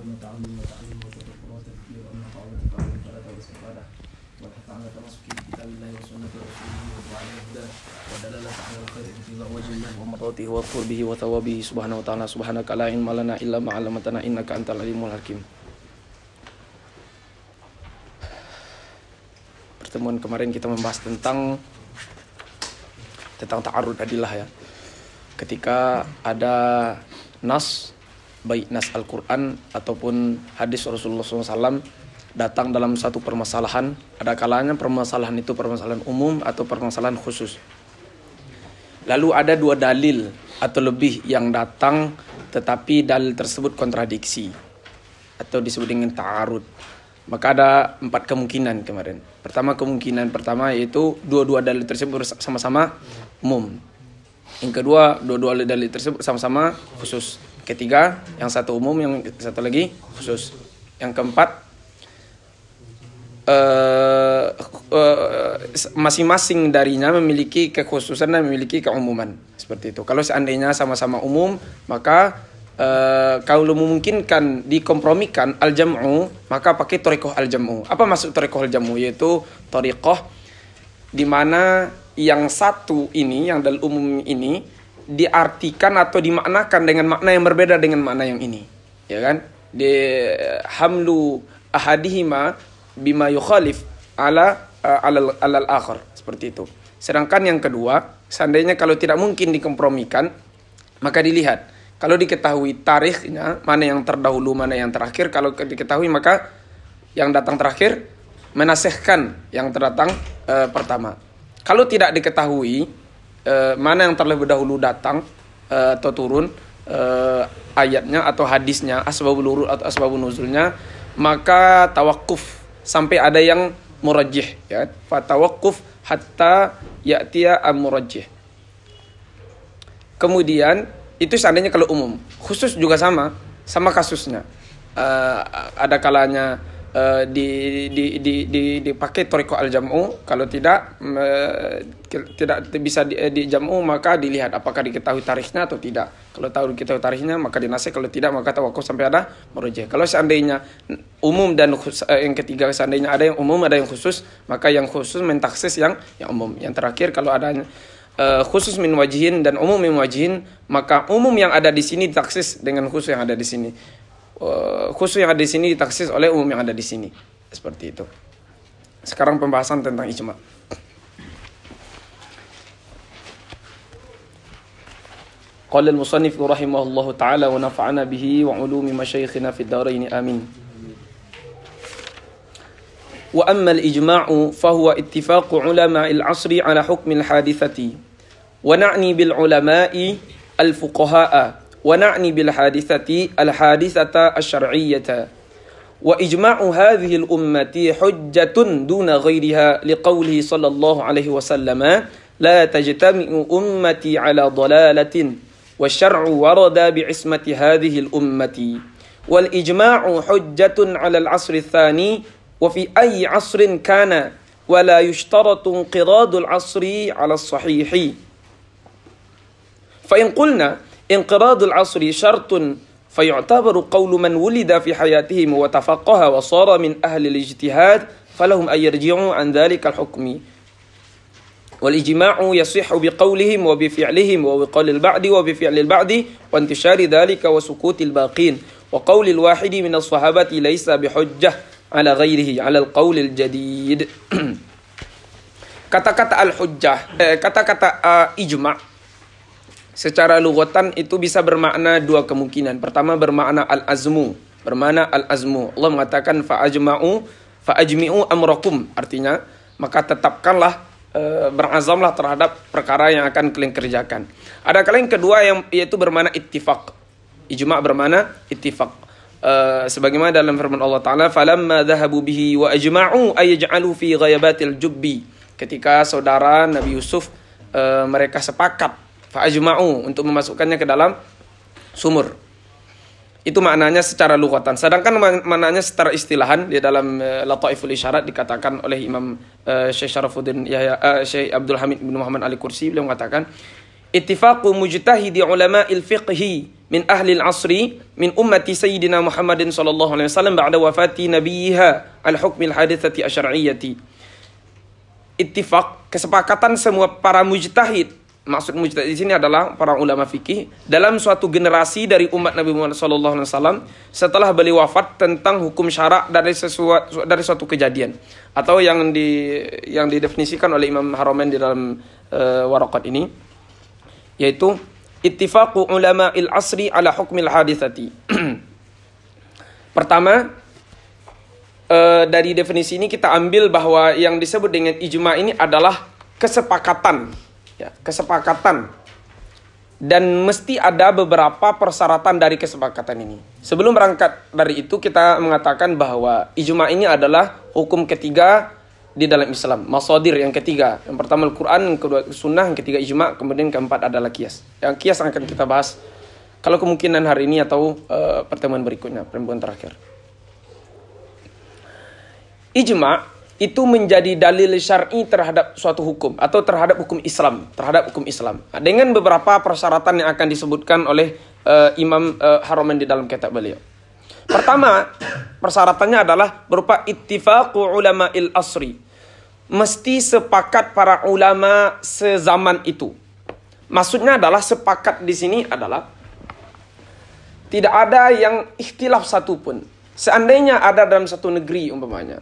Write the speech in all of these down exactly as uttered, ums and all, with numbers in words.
تعلم وتعلم وتدبر وتذكير والنفع والتقوى فلا تبس العبادة والحث على تمسك بكتاب الله وسنة رسوله وعلى الهدى ودلالة على الخير اتباع وجه الله ومرضاته وقربه وثوابه سبحانه وتعالى. سبحانك لا علم لنا إلا ما علمتنا إنك أنت العليم الحكيم. Pertemuan kemarin kita membahas tentang tentang ta'arud adillah ya. Ketika ada nas, baik nas Al-Quran ataupun hadis Rasulullah shallallahu alaihi wasallam datang dalam satu permasalahan, ada kalanya permasalahan itu permasalahan umum atau permasalahan khusus. Lalu ada dua dalil atau lebih yang datang tetapi dalil tersebut kontradiksi atau disebut dengan ta'arud. Maka ada empat kemungkinan kemarin. Pertama kemungkinan pertama yaitu dua-dua dalil tersebut sama-sama umum. Yang kedua, dua-dua dalil tersebut sama-sama khusus. Ketiga, yang satu umum, yang satu lagi khusus. Yang keempat, uh, uh, masing-masing darinya memiliki kekhususan dan memiliki keumuman. Seperti itu. Kalau seandainya sama-sama umum, maka Uh, kalau memungkinkan dikompromikan al-jam'u, maka pakai thariqah al-jam'u. Apa maksud thariqah al-jam'u? Yaitu thariqah di mana yang satu ini, yang dalil umum ini diartikan atau dimaknakan dengan makna yang berbeda dengan makna yang ini. Ya kan? Di hamlu ahadihima bima yukhalif ala uh, alal alal akhar. Seperti itu. Sedangkan yang kedua, seandainya kalau tidak mungkin dikompromikan, maka dilihat kalau diketahui tarikhnya, mana yang terdahulu, mana yang terakhir. Kalau diketahui maka yang datang terakhir menasihkan yang terdatang e, pertama. Kalau tidak diketahui e, mana yang terlebih dahulu datang e, atau turun e, ayatnya atau hadisnya, asbabul nuzul atau asbabun nuzulnya, maka tawakuf sampai ada yang murajjih. Ya. Fa tawakuf hatta ya'tiya am-murajjih. Kemudian itu seandainya kalau umum. Khusus juga sama, sama kasusnya. Uh, ada kalanya uh, di, di, di, di, dipakai thariqah al-jam'u. Kalau tidak, uh, tidak bisa di, di jam'u, maka dilihat apakah diketahui tarikhnya atau tidak. Kalau tahu diketahui tarikhnya, maka dinasih. Kalau tidak, maka tawakuf sampai ada murajjih. Kalau seandainya umum dan khusus, uh, yang ketiga, seandainya ada yang umum, ada yang khusus, maka yang khusus mentaksis yang, yang umum. Yang terakhir, kalau adanya Uh, khusus min wajihin dan umum min wajihin, maka umum yang ada di sini ditaksis dengan khusus yang ada di sini. Uh, khusus yang ada di sini ditaksis oleh umum yang ada di sini. Seperti itu. Sekarang pembahasan tentang ijma'. Qala al-musannif rahimahullahu ta'ala wa nafa'ana bihi wa ulumi masyayikhina fid darain amin. Wa amma al-ijma'u fahuwa ittifaqu ulama'il 'asri 'ala hukmi al-hadithati. ونعني بالعلماء الفقهاء ونعني بالحادثة الحادثة الشرعية وإجماع هذه الأمة حجة دون غيرها لقوله صلى الله عليه وسلم لا تجتمع أمتي على ضلالة والشرع ورد بعصمة هذه الأمة والإجماع حجة على العصر الثاني وفي أي عصر كان ولا يشترط انقراض العصر على الصحيح. فإن قلنا انقراض العصر شرط فيعتبر قول من ولد في حياتهم وتفقه وصار من أهل الاجتهاد فلهم أن يرجعوا عن ذلك الحكم والإجماع يصح بقولهم وبفعلهم وبقول البعض وبفعل البعض وانتشار ذلك وسكوت الباقين وقول الواحد من الصحابة ليس بحجة على غيره على القول الجديد. Kata-kata al-hujjah, eh, kata-kata uh, ijma' secara lughatan itu bisa bermakna dua kemungkinan. Pertama bermakna al-azmu, bermakna al-azmu. Allah mengatakan fa-ajma'u fa-ajmi'u amrakum, artinya maka tetapkanlah, e, berazamlah terhadap perkara yang akan kalian kerjakan. Ada kalian kedua yang yaitu bermakna ittifaq. Ijma' bermakna ittifaq. E, sebagaimana dalam firman Allah Ta'ala, falamma dhahabu bihi wa ajma'u ayaj'alu fi ghayabatil jubbi. Ketika saudara Nabi Yusuf e, mereka sepakat fa'ajma'u untuk memasukkannya ke dalam sumur. Itu maknanya secara lughatan. Sedangkan maknanya secara istilahan di dalam uh, Lataiful Isyarat dikatakan oleh Imam uh, Syekh Syarafuddin Yahya uh, Syekh Abdul Hamid bin Muhammad Al-Qursi, beliau mengatakan ittifaqu mujtahidi ulama'il fiqhi min ahli al-asri min ummati sayyidina Muhammadin sallallahu alaihi wasallam ba'da wafati nabiyha al-hukm al-hadithati asy-syar'iyyati. Ittifaq, kesepakatan semua para mujtahid. Maksud mujtahid di sini adalah para ulama fikih dalam suatu generasi dari umat Nabi Muhammad sallallahu alaihi wasallam setelah beliau wafat tentang hukum syarak dari sesuatu dari suatu kejadian, atau yang di yang didefinisikan oleh Imam Haramain di dalam uh, Waraqat ini, yaitu ittifaqu ulama'il asri ala hukmil hadithati. Pertama, uh, dari definisi ini kita ambil bahwa yang disebut dengan ijma ini adalah kesepakatan, ya, kesepakatan, dan mesti ada beberapa persyaratan dari kesepakatan ini. Sebelum berangkat dari itu, kita mengatakan bahwa ijma ini adalah hukum ketiga di dalam Islam, masadir yang ketiga. Yang pertama Al-Quran, yang kedua Sunnah, yang ketiga ijma, kemudian keempat adalah qiyas. Yang qiyas akan kita bahas kalau kemungkinan hari ini atau uh, pertemuan berikutnya, pertemuan terakhir. Ijma itu menjadi dalil syar'i terhadap suatu hukum atau terhadap hukum Islam, terhadap hukum Islam. Dengan beberapa persyaratan yang akan disebutkan oleh uh, Imam uh, Haramain di dalam kitab beliau. Pertama, persyaratannya adalah berupa ittifaqu ulama'il asri. Mesti sepakat para ulama sezaman itu. Maksudnya adalah sepakat di sini adalah tidak ada yang ikhtilaf satupun. Seandainya ada dalam satu negeri umpamanya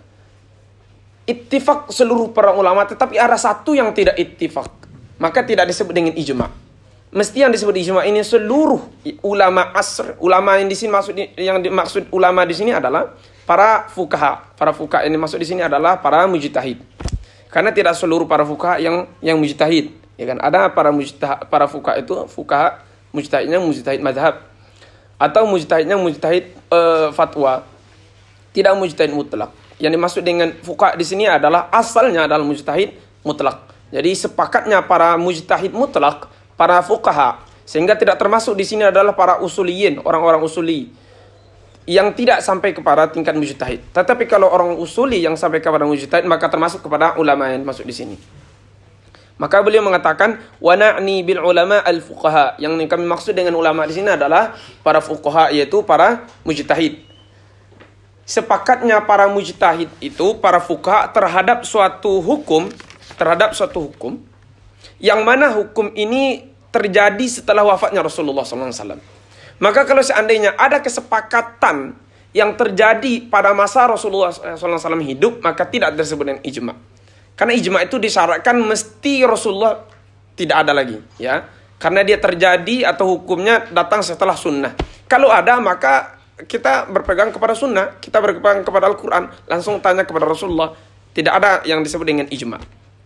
ittifaq seluruh para ulama, tetapi ada satu yang tidak ittifaq, maka tidak disebut dengan ijma. Mesti yang disebut ijma ini seluruh ulama asr. Ulama yang di sini maksud yang dimaksud ulama di sini adalah para fuqaha. Para fuqaha ini maksud di sini adalah para mujtahid. Karena tidak seluruh para fuqaha yang yang mujtahid, ya kan? Ada para mujtahid, para fuqaha itu fuqaha mujtahidnya mujtahid mazhab, atau mujtahidnya mujtahid uh, fatwa, tidak mujtahid mutlak. Yang dimaksud dengan fuqaha di sini adalah asalnya adalah mujtahid mutlak. Jadi sepakatnya para mujtahid mutlak, para fuqaha, sehingga tidak termasuk di sini adalah para usuliyin, orang-orang usuli yang tidak sampai kepada tingkat mujtahid. Tetapi kalau orang usuli yang sampai kepada mujtahid, maka termasuk kepada ulama yang masuk di sini. Maka beliau mengatakan wa na'ni bil ulama al fuqaha. Yang kami maksud dengan ulama di sini adalah para fuqaha, yaitu para mujtahid. Sepakatnya para mujtahid itu, para fuqaha, terhadap suatu hukum, terhadap suatu hukum, yang mana hukum ini terjadi setelah wafatnya Rasulullah sallallahu alaihi wasallam. Maka kalau seandainya ada kesepakatan yang terjadi pada masa Rasulullah sallallahu alaihi wasallam hidup, maka tidak disebut dengan ijma. Karena ijma itu disyaratkan mesti Rasulullah tidak ada lagi, ya. Karena dia terjadi atau hukumnya datang setelah sunnah. Kalau ada, maka kita berpegang kepada sunnah, kita berpegang kepada Al-Quran, langsung tanya kepada Rasulullah. Tidak ada yang disebut dengan ijma.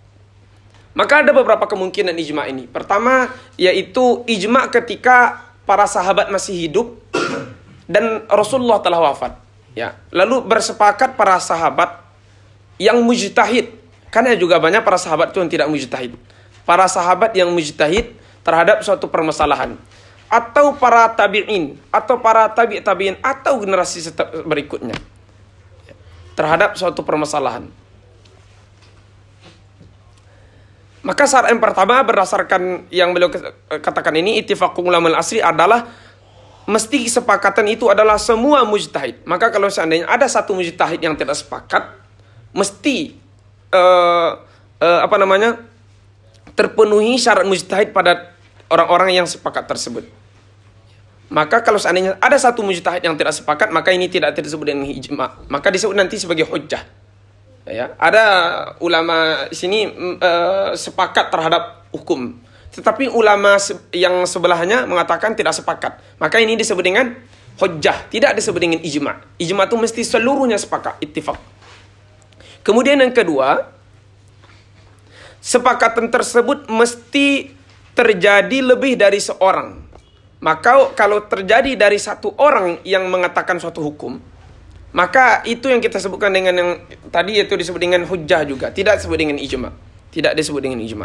Maka ada beberapa kemungkinan ijma ini. Pertama, yaitu ijma ketika para sahabat masih hidup dan Rasulullah telah wafat. Ya, lalu bersepakat para sahabat yang mujtahid. Karena juga banyak para sahabat itu yang tidak mujtahid. Para sahabat yang mujtahid terhadap suatu permasalahan. Atau para tabi'in, atau para tabi' tabi'in, atau generasi berikutnya terhadap suatu permasalahan. Maka syarat yang pertama berdasarkan yang beliau katakan ini, ittifaqu ulama al-asri, adalah mesti kesepakatan itu adalah semua mujtahid. Maka kalau seandainya ada satu mujtahid yang tidak sepakat, mesti uh, uh, apa namanya terpenuhi syarat mujtahid pada orang-orang yang sepakat tersebut. Maka kalau seandainya ada satu mujtahid yang tidak sepakat, maka ini tidak disebut dengan ijma. Maka disebut nanti sebagai hujjah. Ya, ada ulama di sini uh, sepakat terhadap hukum, tetapi ulama yang sebelahnya mengatakan tidak sepakat. Maka ini disebut dengan hujjah, tidak disebut dengan ijma. Ijma itu mesti seluruhnya sepakat, ittifaq. Kemudian yang kedua, sepakatan tersebut mesti terjadi lebih dari seorang. Maka kalau terjadi dari satu orang yang mengatakan suatu hukum, maka itu yang kita sebutkan dengan yang tadi, yaitu disebut dengan hujjah juga. Tidak disebut dengan ijma. Tidak disebut dengan ijma.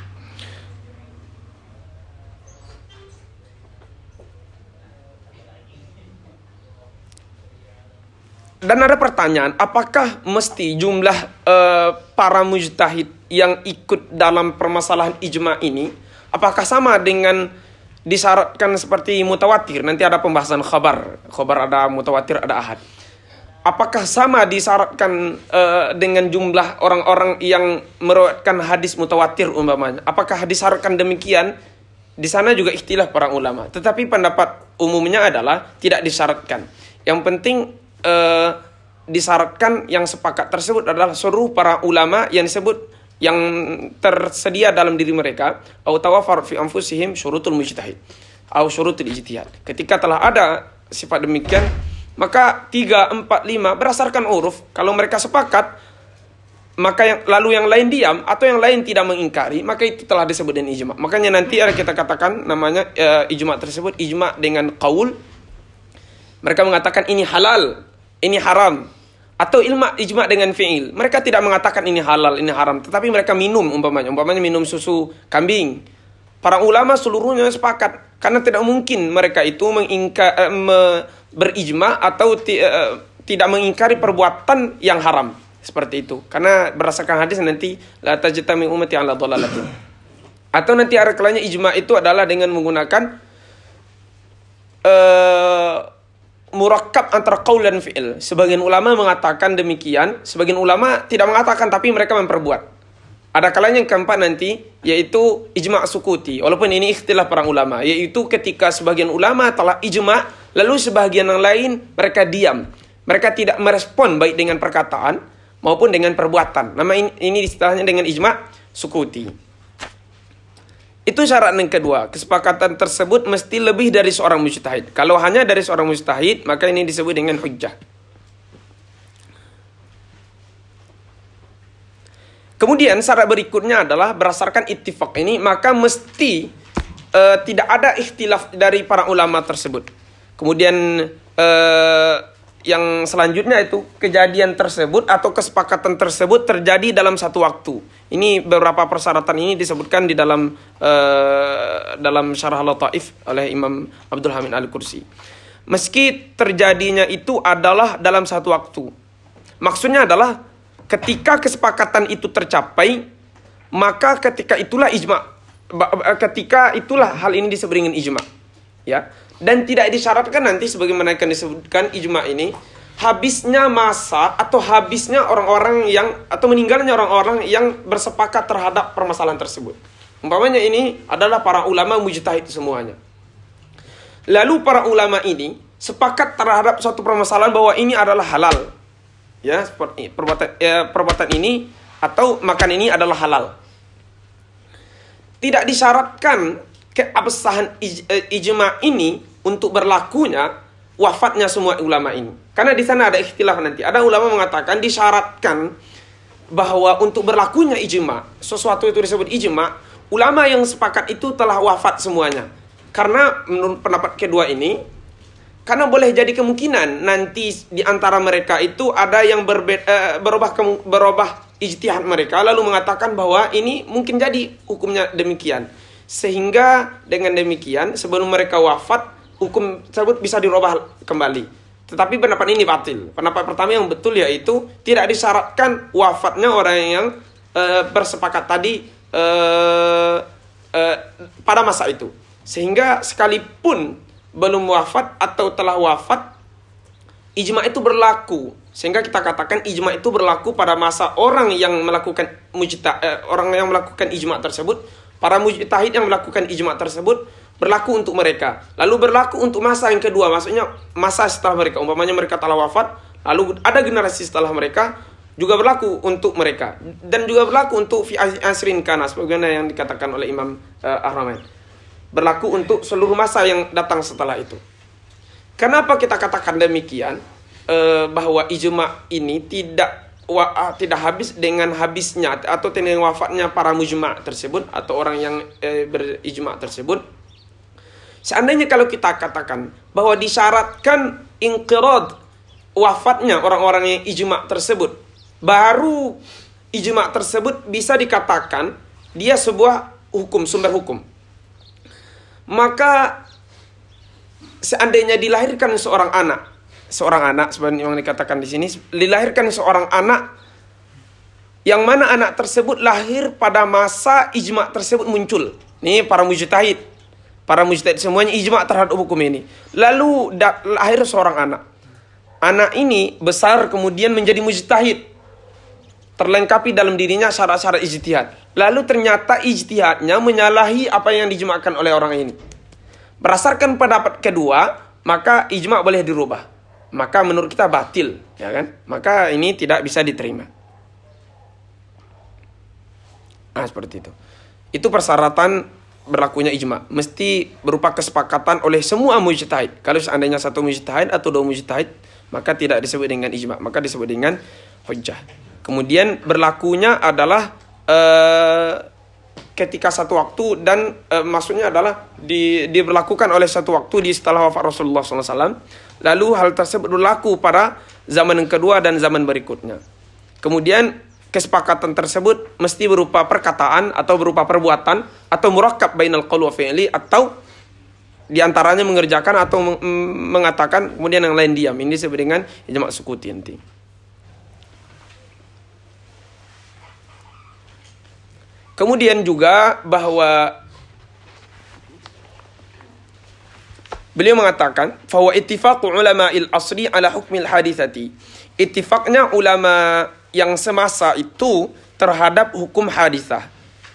Dan ada pertanyaan, apakah mesti jumlah uh, para mujtahid yang ikut dalam permasalahan ijma ini, apakah sama dengan disyaratkan seperti mutawatir, nanti ada pembahasan khabar, khabar ada mutawatir, ada ahad. Apakah sama disyaratkan uh, dengan jumlah orang-orang yang meriwayatkan hadis mutawatir umpamanya? Apakah disyaratkan demikian? Di sana juga ikhtilaf para ulama. Tetapi pendapat umumnya adalah tidak disyaratkan. Yang penting uh, disyaratkan yang sepakat tersebut adalah seluruh para ulama yang disebut yang tersedia dalam diri mereka, au tawafar fi anfusihim syurutul mujtahid au syurutul ijtihad. Ketika telah ada sifat demikian, maka tiga, empat, lima berdasarkan uruf, kalau mereka sepakat, maka yang lalu yang lain diam atau yang lain tidak mengingkari, maka itu telah disebut dengan ijma. Makanya nanti ada kita katakan namanya uh, ijma tersebut ijma dengan qaul. Mereka mengatakan ini halal, ini haram. Atau ilma ijma dengan fi'il. Mereka tidak mengatakan ini halal, ini haram. Tetapi mereka minum umpamanya. Umpamanya minum susu kambing. Para ulama seluruhnya sepakat. Karena tidak mungkin mereka itu mengingka, eh, me, berijma atau ti, eh, tidak mengingkari perbuatan yang haram. Seperti itu. Karena berdasarkan hadis nanti la tajtami ummati ala dhalalatin. Atau nanti ada kalanya ijma itu adalah dengan menggunakan eh, murakkab antara qaul dan fi'il. Sebagian ulama mengatakan demikian, sebagian ulama tidak mengatakan tapi mereka memperbuat. Ada kalanya yang keempat nanti yaitu ijma' sukuti. Walaupun ini ikhtilaf para ulama, yaitu ketika sebagian ulama telah ijma' lalu sebagian yang lain mereka diam. Mereka tidak merespon baik dengan perkataan maupun dengan perbuatan. Nama ini, ini istilahnya dengan ijma' sukuti. Itu syarat yang kedua. Kesepakatan tersebut mesti lebih dari seorang mujtahid. Kalau hanya dari seorang mujtahid, maka ini disebut dengan hujjah. Kemudian syarat berikutnya adalah berdasarkan ittifaq ini, maka mesti uh, tidak ada ikhtilaf dari para ulama tersebut. Kemudian uh, yang selanjutnya itu kejadian tersebut atau kesepakatan tersebut terjadi dalam satu waktu. Ini beberapa persyaratan ini disebutkan di dalam uh, dalam Syarah Lataif oleh Imam Abdul Hamid Al-Qursi. Meski terjadinya itu adalah dalam satu waktu. Maksudnya adalah ketika kesepakatan itu tercapai, maka ketika itulah ijma. Ketika itulah hal ini disebut dengan ijma. Ya. Dan tidak disyaratkan nanti sebagaimana akan disebutkan ijma ini habisnya masa atau habisnya orang-orang yang atau meninggalnya orang-orang yang bersepakat terhadap permasalahan tersebut. Umpamanya ini adalah para ulama mujtahid semuanya. Lalu para ulama ini sepakat terhadap suatu permasalahan bahwa ini adalah halal. Ya, seperti perbuatan ya, perbuatan ini atau makan ini adalah halal. Tidak disyaratkan keabsahan ij, ijma ini untuk berlakunya wafatnya semua ulama ini. Karena di sana ada ikhtilaf nanti. Ada ulama mengatakan disyaratkan bahwa untuk berlakunya ijma, sesuatu itu disebut ijma, ulama yang sepakat itu telah wafat semuanya. Karena menurut pendapat kedua ini, karena boleh jadi kemungkinan nanti di antara mereka itu ada yang berbe- uh, berubah berubah ijtihad mereka lalu mengatakan bahwa ini mungkin jadi hukumnya demikian. Sehingga dengan demikian sebelum mereka wafat hukum tersebut bisa dirubah kembali. Tetapi pendapat ini batil. Pendapat pertama yang betul yaitu tidak disyaratkan wafatnya orang yang uh, bersepakat tadi uh, uh, pada masa itu. Sehingga sekalipun belum wafat atau telah wafat, ijma itu berlaku. Sehingga kita katakan ijma itu berlaku pada masa orang yang melakukan mujtahid, eh, orang yang melakukan ijma tersebut, para mujtahid yang melakukan ijma tersebut berlaku untuk mereka. Lalu berlaku untuk masa yang kedua, maksudnya masa setelah mereka. Umpamanya mereka telah wafat, lalu ada generasi setelah mereka juga berlaku untuk mereka dan juga berlaku untuk fi asrin kana sebagaimana yang dikatakan oleh Imam uh, Ahramai. Berlaku untuk seluruh masa yang datang setelah itu. Kenapa kita katakan demikian? E, bahwa ijma ini tidak wa, tidak habis dengan habisnya atau dengan wafatnya para mujma' tersebut atau orang yang e, berijma' tersebut. Seandainya kalau kita katakan bahwa disyaratkan inqirad wafatnya orang-orang yang ijma' tersebut, baru ijma' tersebut bisa dikatakan dia sebuah hukum, sumber hukum. Maka seandainya dilahirkan seorang anak, seorang anak sebenarnya yang dikatakan di sini, dilahirkan seorang anak yang mana anak tersebut lahir pada masa ijma tersebut muncul. Ini para mujtahid. para mujtahid semuanya ijma' terhadap hukum ini. Lalu da, lahir seorang anak. Anak ini besar kemudian menjadi mujtahid. Terlengkapi dalam dirinya syarat-syarat ijtihad. Lalu ternyata ijtihadnya menyalahi apa yang dijma'kan oleh orang ini. Berdasarkan pendapat kedua, maka ijma' boleh dirubah. Maka menurut kita batil, ya kan? Maka ini tidak bisa diterima. Nah, seperti itu. Itu persyaratan berlakunya ijma'. Mesti berupa kesepakatan oleh semua mujtahid. Kalau seandainya satu mujtahid atau dua mujtahid, maka tidak disebut dengan ijma', maka disebut dengan hujjah. Kemudian berlakunya adalah uh, ketika satu waktu dan uh, maksudnya adalah di, diberlakukan oleh satu waktu di setelah wafat Rasulullah shallallahu alaihi wasallam. Lalu hal tersebut berlaku pada zaman yang kedua dan zaman berikutnya. Kemudian kesepakatan tersebut mesti berupa perkataan atau berupa perbuatan atau murakkab bainal qaul wa fi'li, atau diantaranya mengerjakan atau meng- mengatakan kemudian yang lain diam. Ini disebut dengan ijma' sukuti nanti. Kemudian juga bahwa beliau mengatakan fawa ittifaqu ulama'il asri ala hukmil hadithati. Ittifaqnya ulama yang semasa itu terhadap hukum hadithah.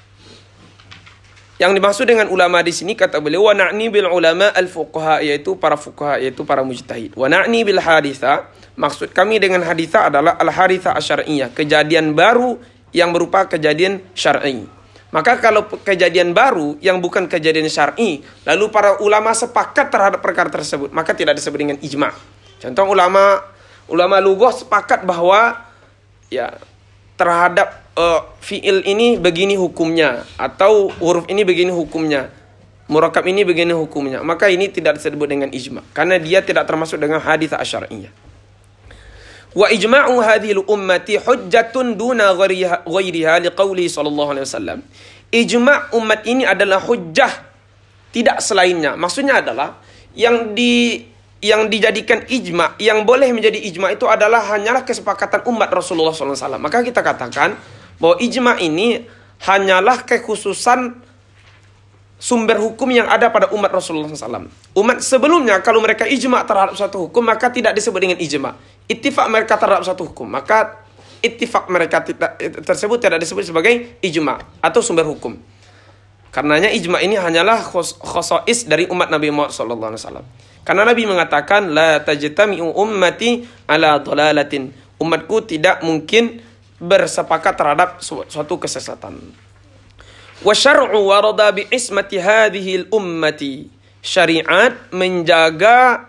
Yang dimaksud dengan ulama di sini kata beliau wa na'ni bil ulama al fuqaha, yaitu para fuqaha, yaitu para mujtahid. Wa na'ni bil hadithah, maksud kami dengan hadithah adalah al hadithah asyariyah, kejadian baru yang berupa kejadian syar'i. Maka kalau kejadian baru yang bukan kejadian syar'i, lalu para ulama sepakat terhadap perkara tersebut, maka tidak disebut dengan ijma'. Contoh ulama ulama lughah sepakat bahwa ya terhadap uh, fi'il ini begini hukumnya, atau huruf ini begini hukumnya, murakkab ini begini hukumnya, maka ini tidak disebut dengan ijma', karena dia tidak termasuk dengan hadits asyariyah. Wa ijma'u hadhil ummati hujjatun duna ghairiha liqauli sallallahu alaihi wasallam. Ijma' umat ini adalah hujjah, tidak selainnya. Maksudnya adalah yang di yang dijadikan ijma', yang boleh menjadi ijma' itu adalah hanyalah kesepakatan umat Rasulullah sallallahu alaihi wasallam. Maka kita katakan bahwa ijma' ini hanyalah kekhususan sumber hukum yang ada pada umat Rasulullah sallallahu alaihi wasallam. Umat sebelumnya kalau mereka ijma' terhadap suatu hukum, maka tidak disebut dengan ijma'. Ittifaq mereka terhadap suatu hukum, maka ittifaq mereka tidak, tersebut tidak disebut sebagai ijma' atau sumber hukum. Karenanya ijma' ini hanyalah khosais dari umat Nabi Muhammad sallallahu alaihi wasallam. Karena Nabi mengatakan la tajtami'u ummati ala dhalalatin. Umatku tidak mungkin bersepakat terhadap suatu kesesatan. Wa syar'u warada bi ismati hadhihi al-ummati. Syariat menjaga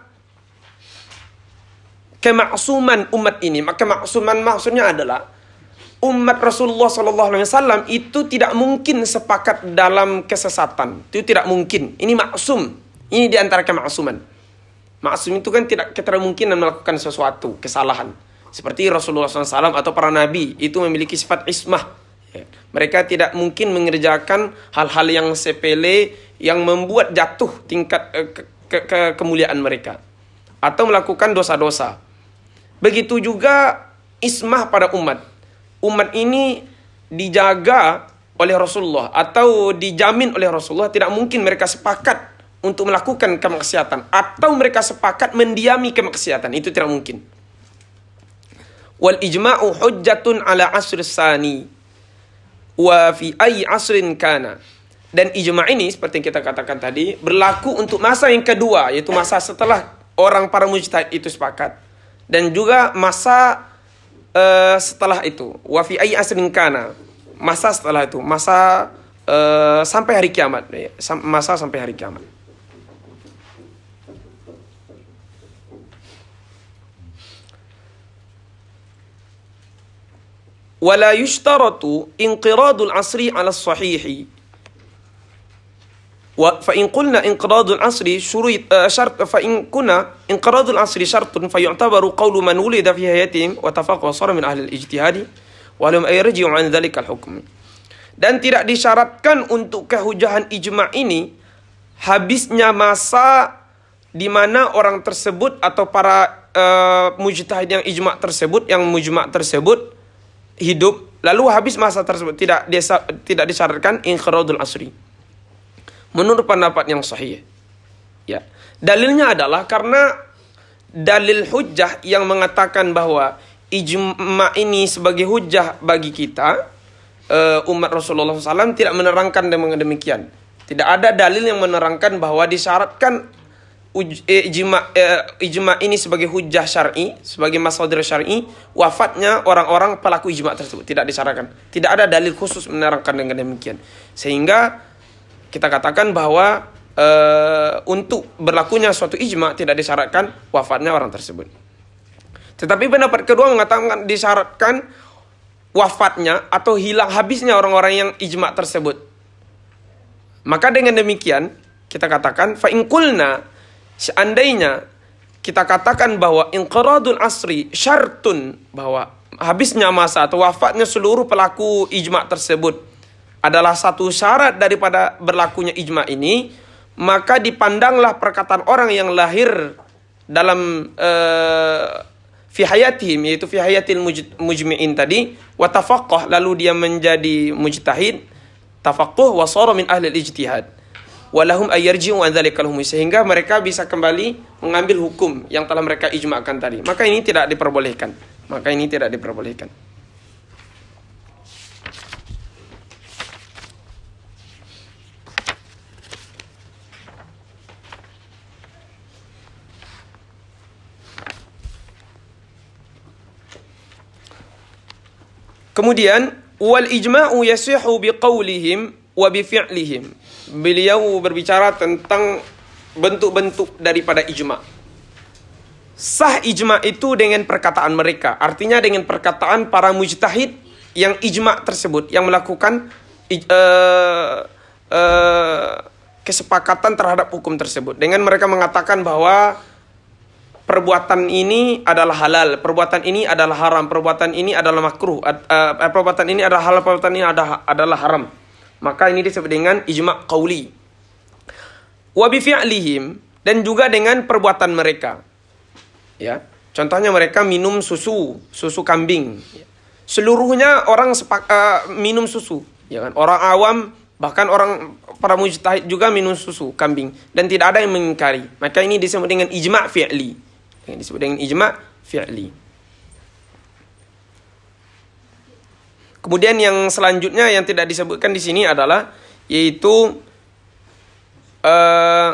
kemaksuman umat ini. Maka kemaksuman maksudnya adalah umat Rasulullah sallallahu alaihi wasallam itu tidak mungkin sepakat dalam kesesatan. Itu tidak mungkin. Ini maksum. Ini di antara kemaksuman. Maksum itu kan tidak ketermungkinan melakukan sesuatu kesalahan. Seperti Rasulullah sallallahu alaihi wasallam atau para nabi itu memiliki sifat ismah. Mereka tidak mungkin mengerjakan hal-hal yang sepele yang membuat jatuh tingkat ke, ke, ke kemuliaan mereka, atau melakukan dosa-dosa. Begitu juga ismah pada umat. Umat ini dijaga oleh Rasulullah atau dijamin oleh Rasulullah. Tidak mungkin mereka sepakat untuk melakukan kemaksiatan, atau mereka sepakat mendiami kemaksiatan. Itu tidak mungkin. Wal ijma'u hujjatun ala asr sani wa fi ay asrin kana. Dan ijma' ini seperti yang kita katakan tadi berlaku untuk masa yang kedua, yaitu masa setelah orang para mujtahid itu sepakat, dan juga masa uh, setelah itu. Wa fi ay asrin kana, masa setelah itu, masa uh, sampai hari kiamat, masa sampai hari kiamat. Wala yushtaratu inqiradul asri ala sahihi. Wa fa in qulna inqiradul asri syurit uh, syart fa in kunna inqiradul asri syartun fa yu'tabaru qawlu man wulida fi hayatihim wa tafaqa wa sara min ahli al-ijtihadi wa lam yarji'u an dhalika al-hukm. Dan tidak disyaratkan untuk kehujahan ijma' ini habisnya masa di mana orang tersebut atau para uh, mujtahid yang ijma' tersebut, yang mujma' tersebut hidup, lalu habis masa tersebut. Tidak desa, tidak disyaratkan inqiradul asri. menurut pendapat yang sahih. Ya. Dalilnya adalah karena dalil hujjah yang mengatakan bahwa ijma' ini sebagai hujjah bagi kita, uh, umat Rasulullah shallallahu alaihi wasallam tidak menerangkan dengan demikian. Tidak ada dalil yang menerangkan bahwa disyaratkan uj, eh, ijma' eh, ijma' ini sebagai hujjah syar'i, sebagai masdaar syar'i, wafatnya orang-orang pelaku ijma' tersebut. Tidak disyaratkan. Tidak ada dalil khusus menerangkan dengan demikian. Sehingga kita katakan bahwa uh, untuk berlakunya suatu ijma' tidak disyaratkan wafatnya orang tersebut. Tetapi pendapat kedua mengatakan disyaratkan wafatnya atau hilang habisnya orang-orang yang ijma' tersebut. Maka dengan demikian kita katakan fa in qulna, seandainya kita katakan bahwa inqiradul asri syartun, bahwa habisnya masa atau wafatnya seluruh pelaku ijma' tersebut adalah satu syarat daripada berlakunya ijma' ini, maka dipandanglah perkataan orang yang lahir dalam uh, fi hayatihim, yaitu fi hayatil mujmi'in tadi, wa tafaqqah, lalu dia menjadi mujtahid, tafaqquh wa sara min ahli al-ijtihad, wa lahum ayarji'u an dzalika lahum, sehingga mereka bisa kembali mengambil hukum yang telah mereka ijma'kan tadi. Maka ini tidak diperbolehkan. Maka ini tidak diperbolehkan. Kemudian wal ijma'u yasihu biqaulihim wa bifi'lihim. Beliau berbicara tentang bentuk-bentuk daripada ijma'. Sah ijma' itu dengan perkataan mereka, artinya dengan perkataan para mujtahid yang ijma' tersebut, yang melakukan uh, uh, kesepakatan terhadap hukum tersebut, dengan mereka mengatakan bahwa perbuatan ini adalah halal, perbuatan ini adalah haram, perbuatan ini adalah makruh, uh, perbuatan ini adalah halal, perbuatan ini adalah, adalah haram. Maka ini disebut dengan ijma' qauli. Wa bi fi'lihim, dan juga dengan perbuatan mereka. Ya, contohnya mereka minum susu, susu kambing. Seluruhnya orang sepak, uh, minum susu, ya kan? Orang awam, bahkan orang para mujtahid juga minum susu kambing dan tidak ada yang mengingkari. Maka ini disebut dengan ijma' fi'li. Yang disebut dengan ijma' fi'li. Kemudian yang selanjutnya yang tidak disebutkan di sini adalah yaitu uh,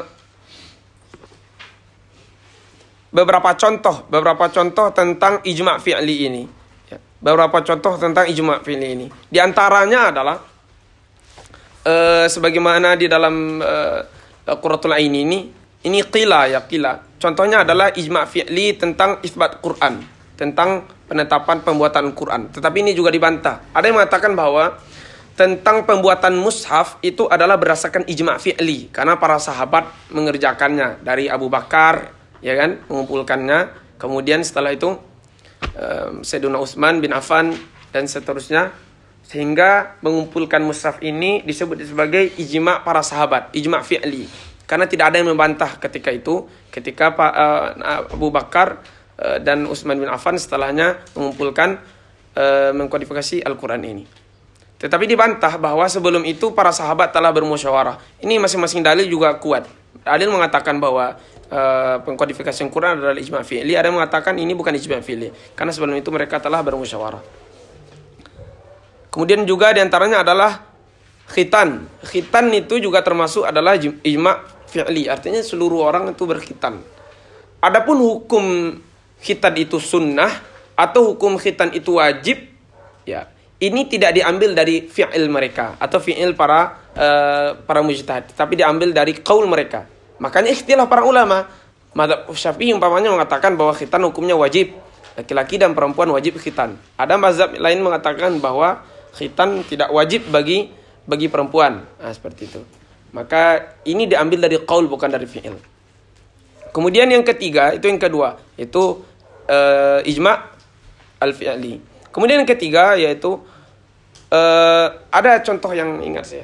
beberapa contoh, beberapa contoh tentang ijma' fi'li ini. Ya, beberapa contoh tentang ijma' fi'li ini. Di antaranya adalah uh, sebagaimana di dalam uh, Qurratul Ain ini, ini qila ya qila. Contohnya adalah ijma' fi'li tentang isbat Quran, tentang penetapan pembuatan Quran. Tetapi ini juga dibantah. Ada yang mengatakan bahwa tentang pembuatan mushaf itu adalah berdasarkan ijma' fi'li, karena para sahabat mengerjakannya, dari Abu Bakar, ya kan, mengumpulkannya. Kemudian setelah itu um, Sayyidina Utsman bin Affan dan seterusnya, sehingga mengumpulkan mushaf ini disebut sebagai ijma' para sahabat, ijma' fi'li. Karena tidak ada yang membantah ketika itu, ketika Pak uh, Abu Bakar uh, dan Utsman bin Affan setelahnya mengumpulkan uh, mengkodifikasi Al-Quran ini. Tetapi dibantah bahwa sebelum itu para sahabat telah bermusyawarah. Ini masing-masing dalil juga kuat. Dalil mengatakan bahwa uh, pengkodifikasi Al-Quran adalah ijma' fi'li. Ada yang mengatakan ini bukan ijma' fi'li, karena sebelum itu mereka telah bermusyawarah. Kemudian juga diantaranya adalah khitan. Khitan itu juga termasuk adalah ijma' fi'li, artinya seluruh orang itu berkhitan. Adapun hukum khitan itu sunnah atau hukum khitan itu wajib, ya, ini tidak diambil dari fi'il mereka atau fi'il para uh, para mujtahid, tapi diambil dari qaul mereka. Makanya ikhtilaf para ulama. Mazhab Syafi'i umpamanya mengatakan bahwa khitan hukumnya wajib, laki-laki dan perempuan wajib khitan. Ada mazhab lain mengatakan bahwa khitan tidak wajib bagi bagi perempuan. Nah, seperti itu. Maka ini diambil dari qaul bukan dari fi'il. Kemudian yang ketiga, itu yang kedua, yaitu uh, ijma' al-fi'li. Kemudian yang ketiga yaitu uh, ada contoh yang ingat saya.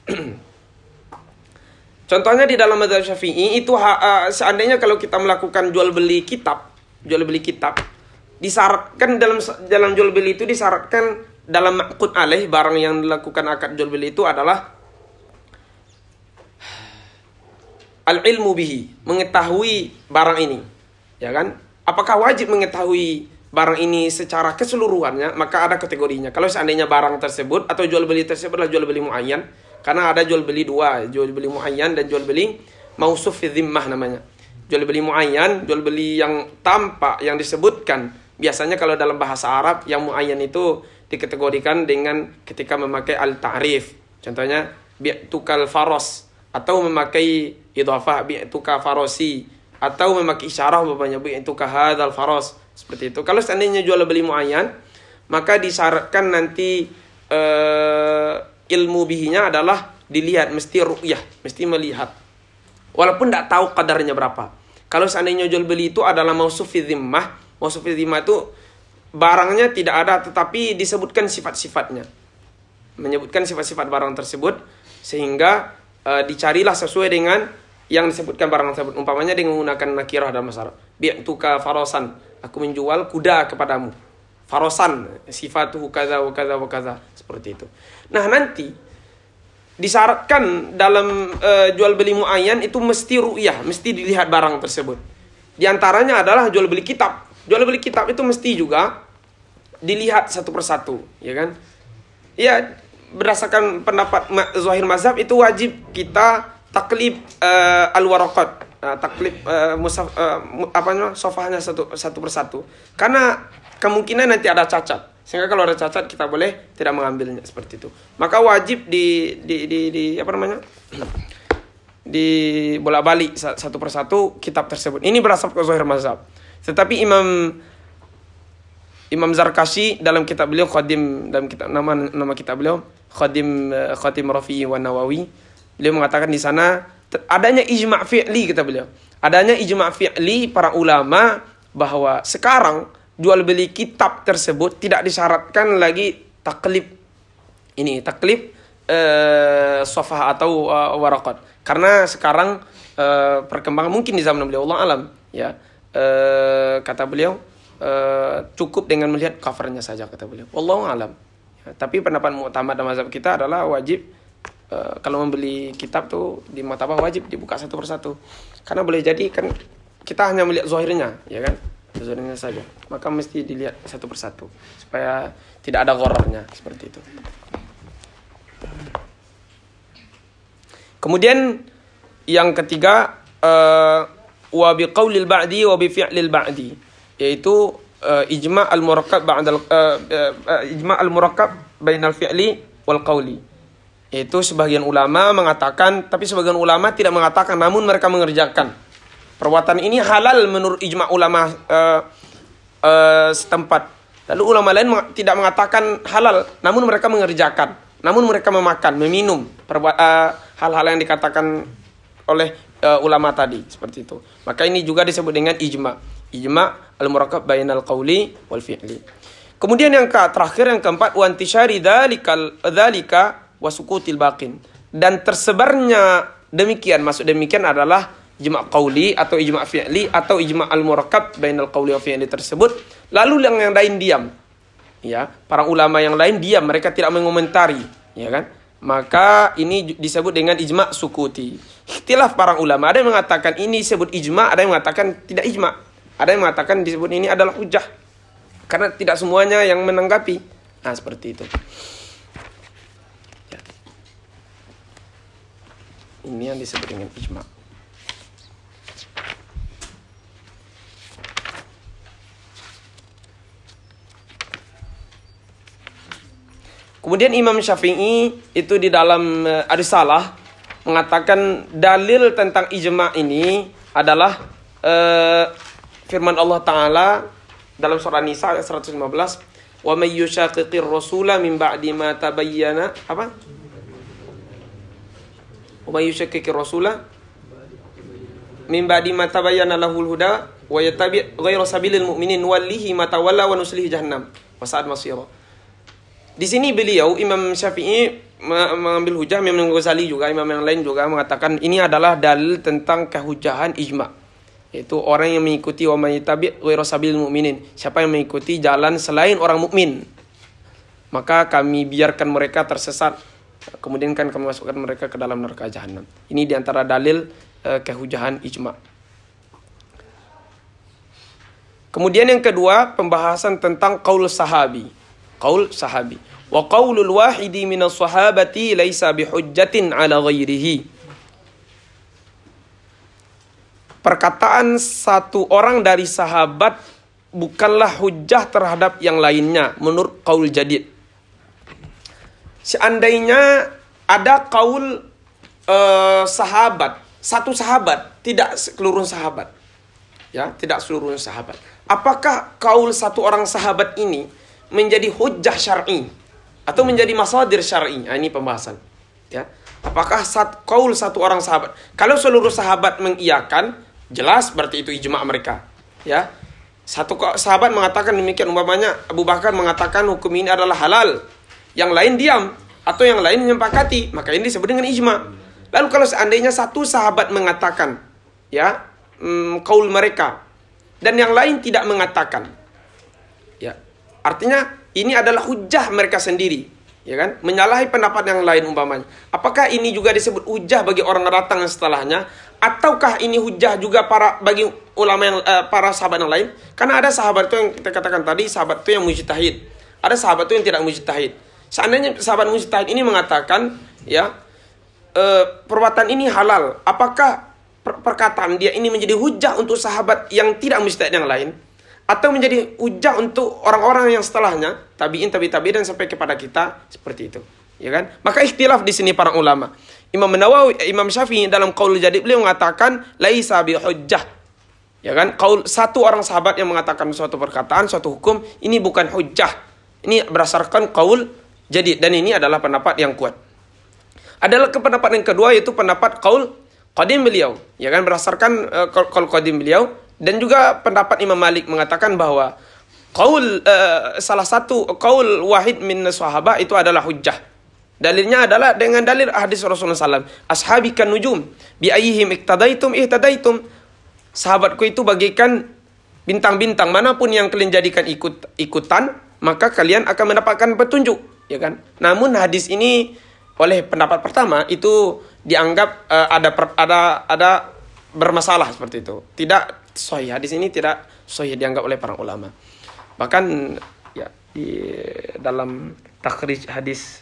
Contohnya di dalam mazhab Syafi'i itu uh, seandainya kalau kita melakukan jual beli kitab, jual beli kitab, disyaratkan dalam dalam jual beli itu disyaratkan dalam ma'qud alaih, barang yang dilakukan akad jual beli itu adalah al-ilmu bihi, mengetahui barang ini. Ya kan? Apakah wajib mengetahui barang ini secara keseluruhannya? Maka ada kategorinya. Kalau seandainya barang tersebut atau jual beli tersebut adalah jual beli muayyan, karena ada jual beli dua, jual beli muayyan dan jual beli mausuf fi dhimmah namanya. Jual beli muayyan, jual beli yang tampak, yang disebutkan. Biasanya kalau dalam bahasa Arab yang muayyan itu dikategorikan dengan ketika memakai al-ta'rif. Contohnya bi'tukal faros, atau memakai idhafah bi'tuka farosi, atau memakai isyarah bapaknya bi'tuka hadzal faros, seperti itu. Kalau seandainya jual beli muayyan, maka disyaratkan nanti uh, ilmu bihinya adalah dilihat, mesti ru'yah, mesti melihat. Walaupun tidak tahu kadarnya berapa. Kalau seandainya jual beli itu adalah mausuf fi dhimmah, mausuf fi dhimmah itu barangnya tidak ada tetapi disebutkan sifat-sifatnya. Menyebutkan sifat-sifat barang tersebut sehingga uh, dicarilah sesuai dengan yang disebutkan barang tersebut. Umpamanya dengan menggunakan nakirah dalam bahasa Arab. Bi'tuka farosan, aku menjual kuda kepadamu. Farosan, sifatuhu kaza wa kaza wa kaza, seperti itu. Nah, nanti disyaratkan dalam uh, jual beli muayyan itu mesti ru'yah, mesti dilihat barang tersebut. Di antaranya adalah jual beli kitab. Jual beli kitab itu mesti juga dilihat satu persatu, ya kan? Ya, berdasarkan pendapat zahir mazhab itu wajib kita taklib uh, al-waraqat, uh, taklib uh, musaf, uh, apa namanya, sofahnya satu satu persatu. Karena kemungkinan nanti ada cacat. Sehingga kalau ada cacat kita boleh tidak mengambilnya, seperti itu. Maka wajib di di di, di apa namanya? di bolak-balik satu persatu kitab tersebut. Ini berdasarkan zahir mazhab. Tetapi Imam Imam Zarkashi dalam kitab beliau Khadim, dalam kitab nama nama kitab beliau Khadim Khatim Rafi'i wa Nawawi, beliau mengatakan di sana adanya ijma' fi'li, kata beliau. Adanya ijma' fi'li para ulama bahwa sekarang jual beli kitab tersebut tidak disyaratkan lagi taklib. Ini taklib uh, sofah atau uh, waraqat. Karena sekarang uh, perkembangan mungkin di zaman beliau, Allah alam, ya. Uh, kata beliau uh, cukup dengan melihat covernya saja, kata beliau. Wallahu alam. Ya, tapi pendapat mu'tamad dan mazhab kita adalah wajib uh, kalau membeli kitab tuh di maktabah wajib dibuka satu persatu. Karena boleh jadi kan kita hanya melihat zahirnya, ya kan? Zahirnya saja. Maka mesti dilihat satu persatu supaya tidak ada ghararnya, seperti itu. Kemudian yang ketiga, uh, wa biqaulil ba'di wa bi fi'lil ba'di, yaitu uh, ijma' al-murakkab ba'dal uh, uh, ijma' al-murakkab bainal fi'li wal qauli. Itu sebagian ulama mengatakan, tapi sebagian ulama tidak mengatakan, namun mereka mengerjakan. Perbuatan ini halal menurut ijma' ulama uh, uh, setempat. Lalu ulama lain meng- tidak mengatakan halal, namun mereka mengerjakan. Namun mereka memakan, meminum perbu- uh, hal-hal yang dikatakan oleh uh, ulama tadi, seperti itu. Maka ini juga disebut dengan ijma. Ijma al-murakkab bainal qauli wal fi'li. Kemudian yang ke terakhir, yang keempat, wa intishari dzalikal dzalika wa sukutil baqin. Dan tersebarnya demikian, maksud demikian adalah ijma' qauli atau ijma' fi'li atau ijma' al-murakkab bainal qauli wa fi'li tersebut. Lalu yang yang lain diam. Ya, para ulama yang lain diam, mereka tidak mengomentari, ya kan? Maka ini disebut dengan ijma' sukuti. Ikhtilaf para ulama, ada yang mengatakan ini disebut ijma', ada yang mengatakan tidak ijma'. Ada yang mengatakan disebut ini adalah hujjah. Karena tidak semuanya yang menanggapi. Nah, seperti itu. Ya. Ini yang disebut dengan ijma'. Kemudian Imam Syafi'i itu di dalam uh, Ar-Risalah mengatakan dalil tentang ijma' ini adalah uh, firman Allah Ta'ala dalam surah Nisa ayat seratus lima belas, wa may yushaqiqir rasula min ba'di ma tabayyana apa? Wa may yushaqiqir rasula min ba'di ma tabayyana lahul huda wa yattabi' ghayra sabilil mu'minin wallihi ma tawalla wa nuslihi jahannam wa sa'at masira. Di sini beliau Imam Syafi'i mengambil hujah, Imam Ghazali juga, imam yang lain juga mengatakan ini adalah dalil tentang kehujahan ijma'. Yaitu orang yang mengikuti wa may tabi' ghairu sabilil mu'minin. Siapa yang mengikuti jalan selain orang mukmin, maka kami biarkan mereka tersesat, kemudian kan kami masukkan mereka ke dalam neraka jahanam. Ini diantara dalil uh, kehujahan ijma'. Kemudian yang kedua, pembahasan tentang qaul sahabi. Qaul sahabi. Wa qaulul wahidi minas sahabati laisa bihujjatin ala ghairihi. Perkataan satu orang dari sahabat bukanlah hujjah terhadap yang lainnya menurut qaul jadid. Seandainya ada qaul uh, sahabat, satu sahabat, tidak seluruh sahabat. Ya, tidak seluruh sahabat. Apakah qaul satu orang sahabat ini menjadi hujjah syar'i atau menjadi masadir syar'i? Nah, ini pembahasan. Ya. Apakah sat, qaul satu orang sahabat? Kalau seluruh sahabat mengiyakan, jelas berarti itu ijma' mereka. Ya. Satu sahabat mengatakan demikian, umpamanya Abu Bakar mengatakan hukum ini adalah halal. Yang lain diam atau yang lain menyepakati, maka ini disebut dengan ijma'. Lalu kalau seandainya satu sahabat mengatakan, ya, mm, qaul mereka dan yang lain tidak mengatakan, ya, artinya ini adalah hujjah mereka sendiri, ya kan? Menyalahi pendapat yang lain umpamanya. Apakah ini juga disebut hujjah bagi orang datang setelahnya? Ataukah ini hujjah juga para bagi ulama yang uh, para sahabat yang lain? Karena ada sahabat itu yang kita katakan tadi, sahabat itu yang mujtahid. Ada sahabat itu yang tidak mujtahid. Seandainya sahabat mujtahid ini mengatakan, ya, uh, perbuatan ini halal, apakah per- perkataan dia ini menjadi hujjah untuk sahabat yang tidak mujtahid yang lain? Atau menjadi hujjah untuk orang-orang yang setelahnya, tabi'in, tabi' tabi'in dan sampai kepada kita, seperti itu. Ya kan? Maka ikhtilaf di sini para ulama. Imam Nawawi, Imam Syafi'i dalam qaul jadid beliau mengatakan laisa bi hujjah. Ya kan? Qaul satu orang sahabat yang mengatakan suatu perkataan, suatu hukum, ini bukan hujjah. Ini berdasarkan qaul jadid dan ini adalah pendapat yang kuat. Adalah pendapat yang kedua yaitu pendapat qaul qadim beliau. Ya kan? Berdasarkan uh, qaul qadim beliau dan juga pendapat Imam Malik mengatakan bahwa qaul uh, salah satu qaul wahid min sahabah itu adalah hujjah. Dalilnya adalah dengan dalil hadis Rasulullah sallallahu alaihi wasallam. Ashabi kan nujum, bi ayyihim iktadaitum ihtadaitum. Sahabatku itu bagaikan bintang-bintang, manapun yang kalian jadikan ikut ikutan, maka kalian akan mendapatkan petunjuk, ya kan? Namun hadis ini oleh pendapat pertama itu dianggap uh, ada per, ada ada bermasalah seperti itu. Tidak sahih. Hadis ini tidak sahih dianggap oleh para ulama. Bahkan ya di dalam takhrij hadis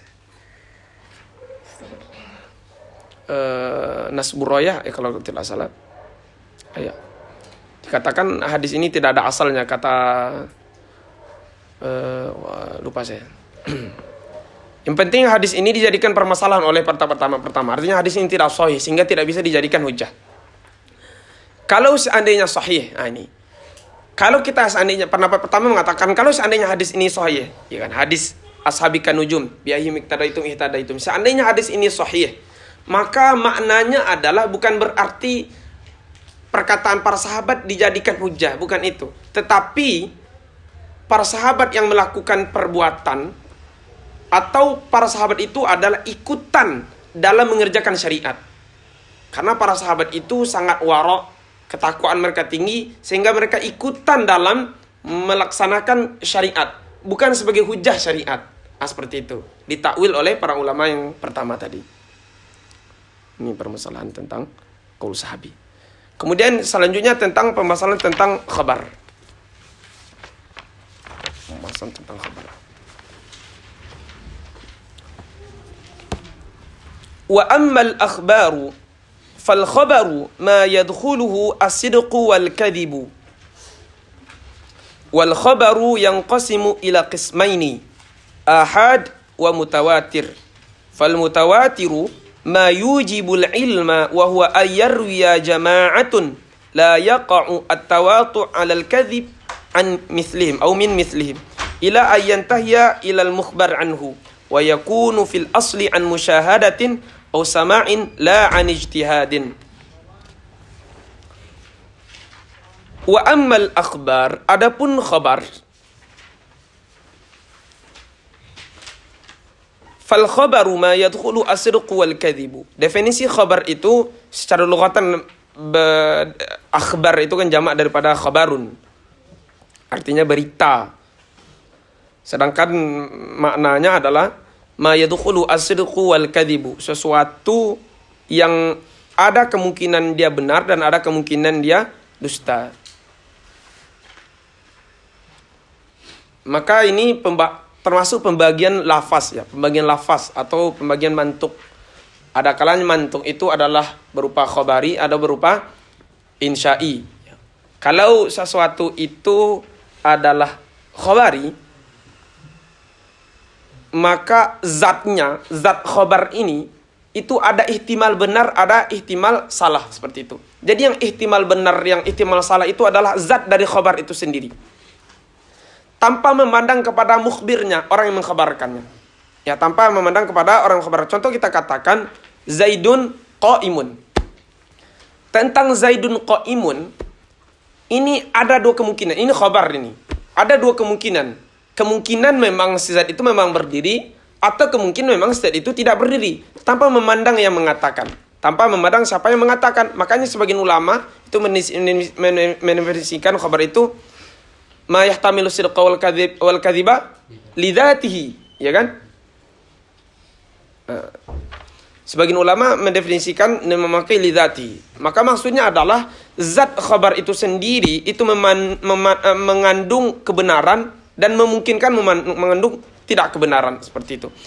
Uh, Nasburoyah, eh, kalau tidak salah, ya, dikatakan hadis ini tidak ada asalnya, kata uh, wah, lupa saya. Yang penting hadis ini dijadikan permasalahan oleh pertama-pertama pertama. Artinya hadis ini tidak sahih sehingga tidak bisa dijadikan hujjah. Kalau seandainya sahih, nah ini. Kalau kita seandainya pendapat pertama mengatakan kalau seandainya hadis ini sahih, ya kan, hadis ashabikan nujum biahi miqtadaitum ihtadaitum. Seandainya hadis ini sahih, maka maknanya adalah bukan berarti perkataan para sahabat dijadikan hujjah, bukan itu. Tetapi para sahabat yang melakukan perbuatan atau para sahabat itu adalah ikutan dalam mengerjakan syariat. Karena para sahabat itu sangat wara', ketakwaan mereka tinggi sehingga mereka ikutan dalam melaksanakan syariat, bukan sebagai hujjah syariat. Nah, seperti itu ditakwil oleh para ulama yang pertama tadi. Ini permasalahan tentang qaul sahabi. Kemudian selanjutnya tentang permasalahan tentang khabar. Pembahasan tentang khabar. Wa ammal akhbaru fal khabaru ma yadkhuluhu as-sidqu wal kadhibu. Wal khabaru yanqasimu ila qismaini, ahad wa mutawatir. Fal mutawatiru ma yujibul ilma wa huwa ayyarwiya jama'atun la yaqa'u at-tawatu' 'ala al-kadhib an mithlihim aw min mithlihim ila ayyantahiya ila al-mukhbar anhu wa yakunu fil asli an musyahadatin aw sama'in la an ijtihadin. Wa ammal akhbar, adapun khabar, fal khabaru ma yadkhulu as-sidqu wal kadhibu. Definisi khabar itu secara lughatan akhbar itu kan jamak daripada khabarun. Artinya berita. Sedangkan maknanya adalah ma yadkhulu as-sidqu wal kadhibu, sesuatu yang ada kemungkinan dia benar dan ada kemungkinan dia dusta. Maka ini pemba termasuk pembagian lafaz ya, pembagian lafaz atau pembagian mantuk. Ada kalanya mantuk itu adalah berupa khabari, ada berupa insya'i. Kalau sesuatu itu adalah khabari, maka zatnya, zat khabar ini itu ada ihtimal benar, ada ihtimal salah, seperti itu. Jadi yang ihtimal benar, yang ihtimal salah itu adalah zat dari khabar itu sendiri, tanpa memandang kepada mukhbirnya, orang yang mengkhabarkannya. Ya, tanpa memandang kepada orang yang mengkhabar. Contoh kita katakan Zaidun qa'imun. Tentang Zaidun qa'imun, ini ada dua kemungkinan. Ini khabar ini. Ada dua kemungkinan. Kemungkinan memang si Zaid itu memang berdiri, atau kemungkinan memang si Zaid itu tidak berdiri, tanpa memandang yang mengatakan, tanpa memandang siapa yang mengatakan. Makanya sebagian ulama itu mendefinisikan khabar itu ma yahtamilu sidqa wal kadhib wal kadhiba lidzatihi, ya kan? Sebagian ulama mendefinisikan memakai lidzati. Maka maksudnya adalah zat khabar itu sendiri itu meman, meman, mengandung kebenaran dan memungkinkan mengandung tidak kebenaran, seperti itu.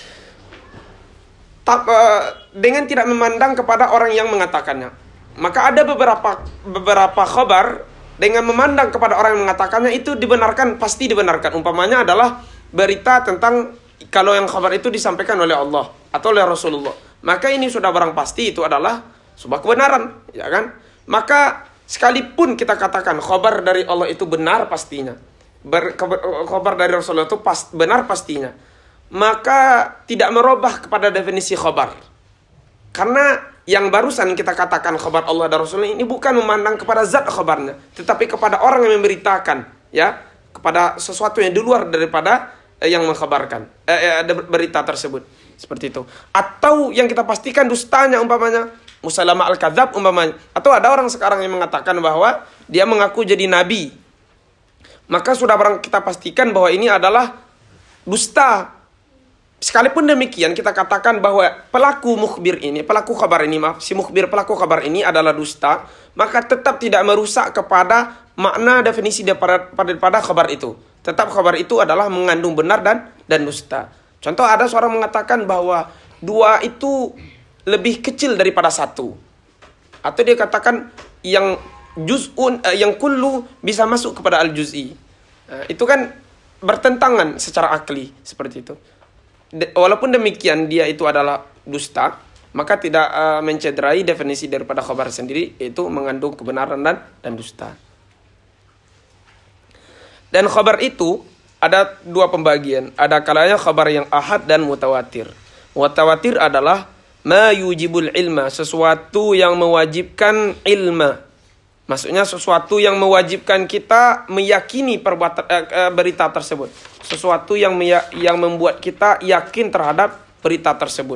Dengan tidak memandang kepada orang yang mengatakannya. Maka ada beberapa beberapa khabar dengan memandang kepada orang yang mengatakannya itu dibenarkan, pasti dibenarkan. Umpamanya adalah berita tentang kalau yang khabar itu disampaikan oleh Allah atau oleh Rasulullah. Maka ini sudah barang pasti itu adalah sebuah kebenaran, ya kan? Maka sekalipun kita katakan khabar dari Allah itu benar pastinya, Ber, khabar dari Rasulullah itu pas, benar pastinya, maka tidak merubah kepada definisi khabar. Karena yang barusan kita katakan khabar Allah dan Rasulullah ini bukan memandang kepada zat khabarnya, tetapi kepada orang yang memberitakan, ya, kepada sesuatu yang di luar daripada eh, yang mengkhabarkan eh, eh, berita tersebut, seperti itu. Atau yang kita pastikan dustanya, umpamanya Musailama al-Kadzab umpamanya. Atau ada orang sekarang yang mengatakan bahwa dia mengaku jadi nabi, maka sudah barang kita pastikan bahwa ini adalah dusta. Sekalipun demikian kita katakan bahwa pelaku mukhbir ini, pelaku kabar ini, maaf, si mukhbir pelaku kabar ini adalah dusta, maka tetap tidak merusak kepada makna definisi daripada, daripada kabar itu. Tetap kabar itu adalah mengandung benar dan dan dusta. Contoh ada seorang mengatakan bahwa dua itu lebih kecil daripada satu. Atau dia katakan yang juz'un uh, yang kullu bisa masuk kepada al-juz'i. Uh, itu kan bertentangan secara akli, seperti itu. De, walaupun demikian dia itu adalah dusta, maka tidak uh, mencederai definisi daripada khabar sendiri, yaitu mengandung kebenaran dan dan dusta. Dan khabar itu ada dua pembagian. Ada kalanya khabar yang ahad dan mutawatir. Mutawatir adalah ma yujibul ilma, sesuatu yang mewajibkan ilma. Maksudnya sesuatu yang mewajibkan kita meyakini perbuatan eh, berita tersebut. Sesuatu yang meya, yang membuat kita yakin terhadap berita tersebut.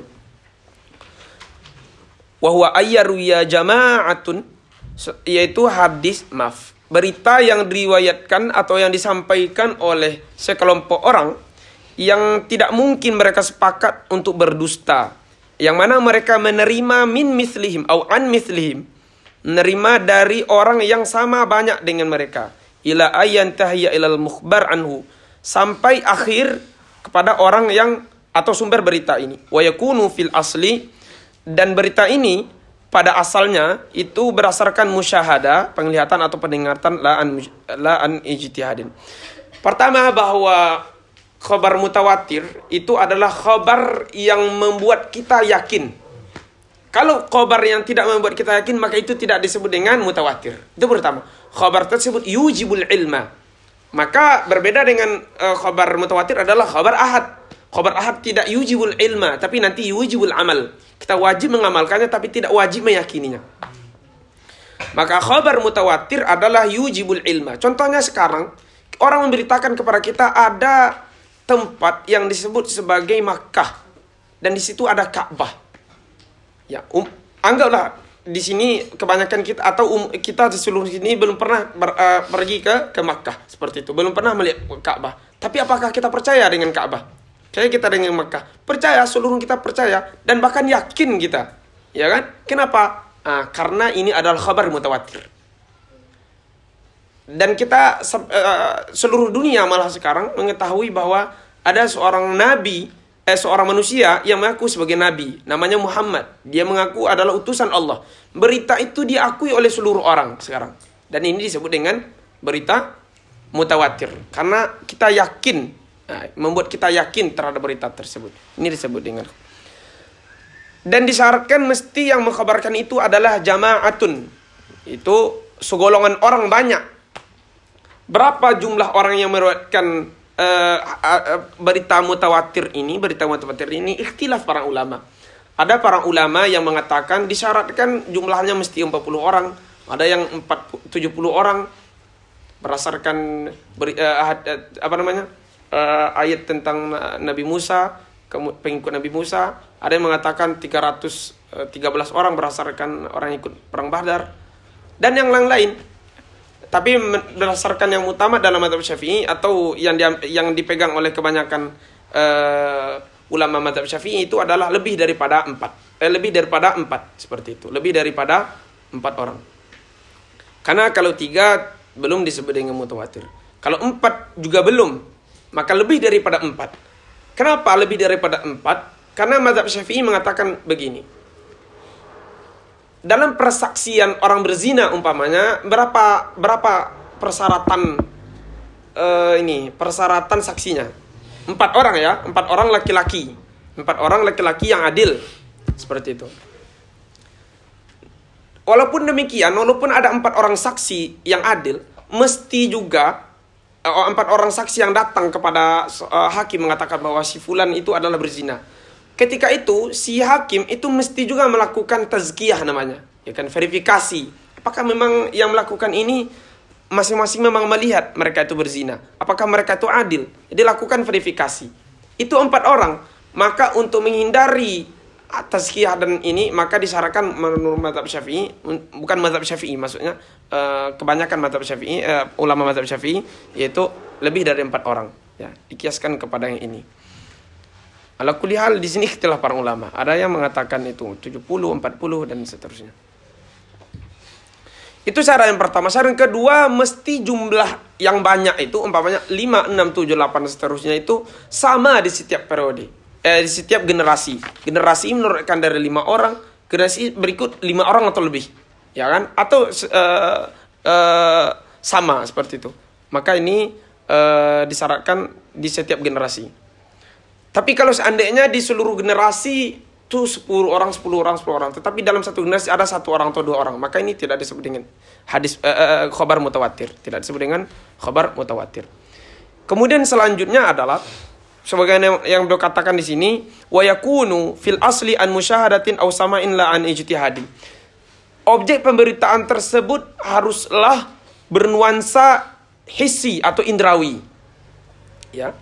Wa huwa ayyaruya jama'atun, yaitu hadis, maaf, berita yang diriwayatkan atau yang disampaikan oleh sekelompok orang yang tidak mungkin mereka sepakat untuk berdusta. Yang mana mereka menerima min mislihim au an mislihim, menerima dari orang yang sama banyak dengan mereka, ila ayyan tahya ilal mukhbar anhu, sampai akhir kepada orang yang atau sumber berita ini. Wa yakunu fil asli, dan berita ini pada asalnya itu berdasarkan musyahada, penglihatan atau pendengaran, la an la an ijtihadin. Pertama, bahwa khabar mutawatir itu adalah khabar yang membuat kita yakin. Kalau khabar yang tidak membuat kita yakin, maka itu tidak disebut dengan mutawatir. Itu pertama. Khabar tersebut yujibul ilma. Maka berbeda dengan uh, khabar mutawatir adalah khabar ahad. Khabar ahad tidak yujibul ilma, tapi nanti yujibul amal. Kita wajib mengamalkannya, tapi tidak wajib meyakininya. Maka khabar mutawatir adalah yujibul ilma. Contohnya sekarang, orang memberitakan kepada kita ada tempat yang disebut sebagai Makkah. Dan di situ ada Ka'bah. Ya, um, anggaplah di sini kebanyakan kita atau um, kita di seluruh sini belum pernah ber, uh, pergi ke ke Makkah, seperti itu. Belum pernah melihat Ka'bah. Tapi apakah kita percaya dengan Ka'bah? Kayak kita dengan Makkah. Percaya, seluruh kita percaya dan bahkan yakin kita. Ya kan? Kenapa? Nah, karena ini adalah khabar mutawatir. Dan kita uh, seluruh dunia malah sekarang mengetahui bahwa ada seorang nabi, eh seorang manusia yang mengaku sebagai nabi, namanya Muhammad. Dia mengaku adalah utusan Allah. Berita itu diakui oleh seluruh orang sekarang. Dan ini disebut dengan berita mutawatir. Karena kita yakin, nah, membuat kita yakin terhadap berita tersebut. Ini disebut dengan. Dan disyaratkan mesti yang mengkhabarkan itu adalah jama'atun. Itu segolongan orang banyak. Berapa jumlah orang yang meriwayatkan uh, uh, berita mutawatir ini, berita mutawatir ini, ikhtilaf para ulama. Ada para ulama yang mengatakan disyaratkan jumlahnya mesti empat puluh orang, ada yang tujuh puluh orang berdasarkan beri, uh, apa namanya? Uh, ayat tentang Nabi Musa, pengikut Nabi Musa. Ada yang mengatakan tiga ratus tiga belas orang berdasarkan orang yang ikut perang Badar, dan yang lain-lain. Tapi berdasarkan yang utama dalam mazhab Syafi'i atau yang dia, yang dipegang oleh kebanyakan uh, ulama mazhab Syafi'i itu adalah lebih daripada empat, eh, lebih daripada empat seperti itu, lebih daripada empat orang. Karena kalau tiga belum disebut dengan mutawatir, kalau empat juga belum, maka lebih daripada empat. Kenapa lebih daripada empat? Karena mazhab Syafi'i mengatakan begini. Dalam persaksian orang berzina umpamanya, berapa berapa persyaratan uh, ini persyaratan saksinya? Empat orang ya, empat orang laki-laki, empat orang laki-laki yang adil, seperti itu. Walaupun demikian, walaupun ada empat orang saksi yang adil, mesti juga uh, empat orang saksi yang datang kepada uh, hakim mengatakan bahwa si fulan itu adalah berzina. Ketika itu si hakim itu mesti juga melakukan tazkiyah namanya, ya kan, verifikasi. Apakah memang yang melakukan ini masing-masing memang melihat mereka itu berzina? Apakah mereka itu adil? Dia lakukan verifikasi. Itu empat orang. Maka untuk menghindari tazkiyah dan ini, maka disyaratkan menurut mazhab Syafi'i, bukan mazhab Syafi'i maksudnya, kebanyakan mazhab Syafi'i, ulama mazhab Syafi'i, yaitu lebih dari empat orang. Ya, dikiaskan kepada yang ini. Ala kulli hal di sini ikhtilaf para ulama. Ada yang mengatakan itu tujuh puluh, empat puluh dan seterusnya. Itu syarat yang pertama. Syarat yang kedua, mesti jumlah yang banyak itu umpamanya lima, enam, tujuh, delapan seterusnya itu sama di setiap periode. Eh di setiap generasi. Generasi menurunkan dari lima orang, generasi berikut lima orang atau lebih. Ya kan? Atau uh, uh, sama seperti itu. Maka ini uh, disyaratkan di setiap generasi. Tapi kalau seandainya di seluruh generasi itu sepuluh orang, sepuluh orang, sepuluh orang, tetapi dalam satu generasi ada satu orang atau dua orang, maka ini tidak disebut dengan hadis uh, uh, khabar mutawatir, tidak disebut dengan khabar mutawatir. Kemudian selanjutnya adalah sebagaimana yang beliau katakan di sini, wa yakunu fil asli an musyahadatin aw sama'in la an ijtihadin. Objek pemberitaan tersebut haruslah bernuansa hissi atau indrawi. Ya.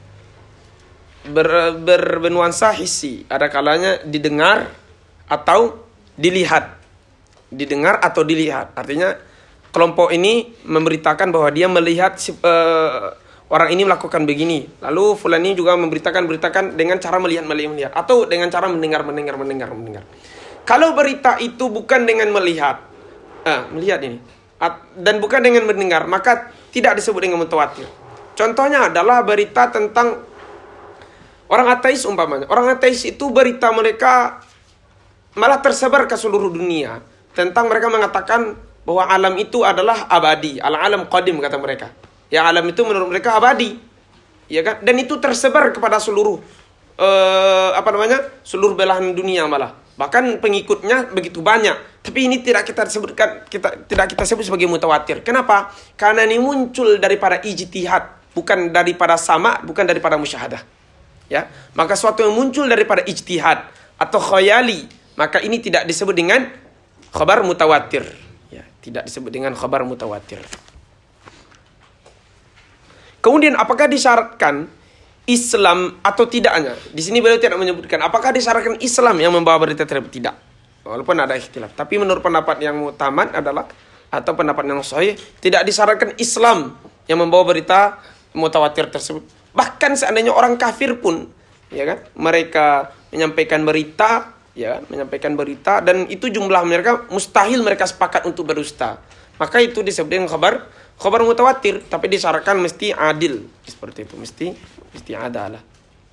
Ber, ber, bernuansa hissi, ada kalanya didengar atau dilihat, didengar atau dilihat. Artinya kelompok ini memberitakan bahwa dia melihat uh, orang ini melakukan begini, lalu fulan ini juga memberitakan beritakan dengan cara melihat melihat melihat atau dengan cara mendengar mendengar mendengar mendengar. Kalau berita itu bukan dengan melihat, uh, melihat ini dan bukan dengan mendengar, maka tidak disebut dengan mutawatir. Contohnya adalah berita tentang orang ateis umpamanya. Orang ateis itu berita mereka malah tersebar ke seluruh dunia. Tentang mereka mengatakan bahwa alam itu adalah abadi. Al-alam qadim kata mereka. Ya alam itu menurut mereka abadi. Ya kan? Dan itu tersebar kepada seluruh uh, apa namanya? seluruh belahan dunia malah. Bahkan pengikutnya begitu banyak. Tapi ini tidak kita sebutkan kita tidak kita sebut sebagai mutawatir. Kenapa? Karena ini muncul daripada ijtihad, bukan daripada sama, bukan daripada musyahadah. Ya, maka suatu yang muncul daripada ijtihad atau khayali, maka ini tidak disebut dengan khabar mutawatir. Ya, tidak disebut dengan khabar mutawatir. Kemudian apakah disyaratkan Islam atau tidaknya? Di sini beliau tidak menyebutkan apakah disyaratkan Islam yang membawa berita tersebut, tidak. Walaupun ada ikhtilaf, tapi menurut pendapat yang utama adalah atau pendapat yang sahih, tidak disyaratkan Islam yang membawa berita mutawatir tersebut. Bahkan seandainya orang kafir pun, ya kan, mereka menyampaikan berita ya, menyampaikan berita, dan itu jumlah mereka mustahil mereka sepakat untuk berdusta. Maka itu disebut dengan khabar khabar mutawatir, tapi disyaratkan mesti adil. Seperti itu, mesti mesti adalah.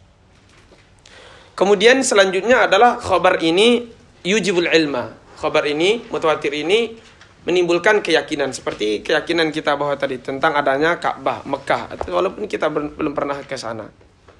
Kemudian selanjutnya adalah khabar ini yujibul ilma. Khabar ini, mutawatir ini menimbulkan keyakinan. Seperti keyakinan kita bahwa tadi tentang adanya Ka'bah, Mekah. Walaupun kita belum pernah ke sana.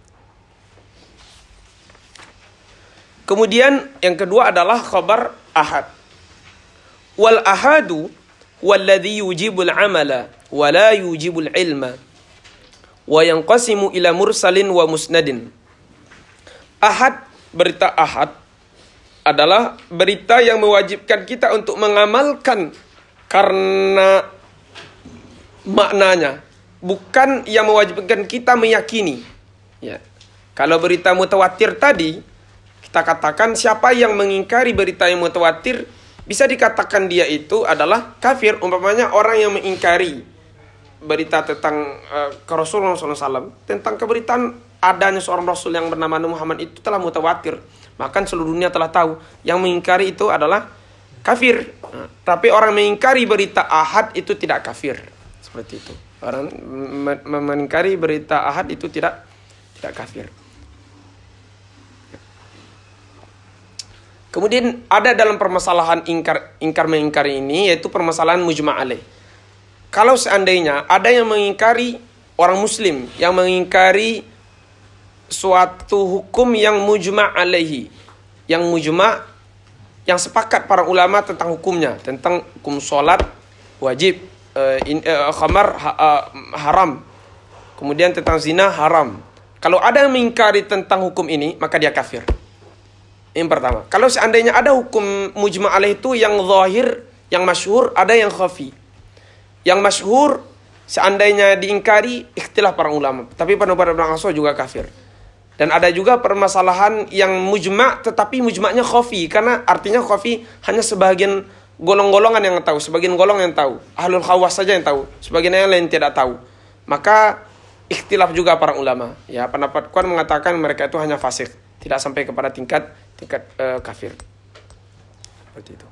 Kemudian yang kedua adalah khabar ahad. Wal ahadu walladhi yujibul amala wa la yujibul ilma. Wa yanqasimu ila mursalin wa musnadin. Ahad, berita ahad adalah berita yang mewajibkan kita untuk mengamalkan karena maknanya, bukan yang mewajibkan kita meyakini. Ya. Kalau berita mutawatir tadi, kita katakan siapa yang mengingkari berita yang mutawatir, bisa dikatakan dia itu adalah kafir. Umpamanya orang yang mengingkari berita tentang uh, Rasulullah shallallahu alaihi wasallam, tentang keberitaan adanya seorang Rasul yang bernama Muhammad itu telah mutawatir. Bahkan seluruh dunia telah tahu. Yang mengingkari itu adalah kafir. Nah, tapi orang mengingkari berita ahad itu tidak kafir. Seperti itu. Orang mengingkari berita ahad itu tidak tidak kafir. Kemudian ada dalam permasalahan ingkar ingkar mengingkari ini, yaitu permasalahan mujma' alaih. Kalau seandainya ada yang mengingkari, orang muslim yang mengingkari suatu hukum yang mujma' alaihi, yang mujma', yang sepakat para ulama tentang hukumnya, tentang hukum sholat wajib, uh, in, uh, khamar ha, uh, haram, kemudian tentang zina haram. Kalau ada yang mengingkari tentang hukum ini, maka dia kafir. Yang pertama, kalau seandainya ada hukum mujma' alaih itu yang zahir, yang masyhur, ada yang khafi. Yang masyhur seandainya diingkari, ikhtilaf para ulama, tapi pendapat Ibnu Abbas juga kafir. Dan ada juga permasalahan yang mujma' tetapi mujma'nya khafi, karena artinya khafi hanya sebagian golong-golongan yang tahu, sebagian golong yang tahu, ahlul khawas saja yang tahu, sebagian yang lain tidak tahu. Maka ikhtilaf juga para ulama. Ya, pendapat kuat mengatakan mereka itu hanya fasik, tidak sampai kepada tingkat tingkat uh, kafir. Seperti itu.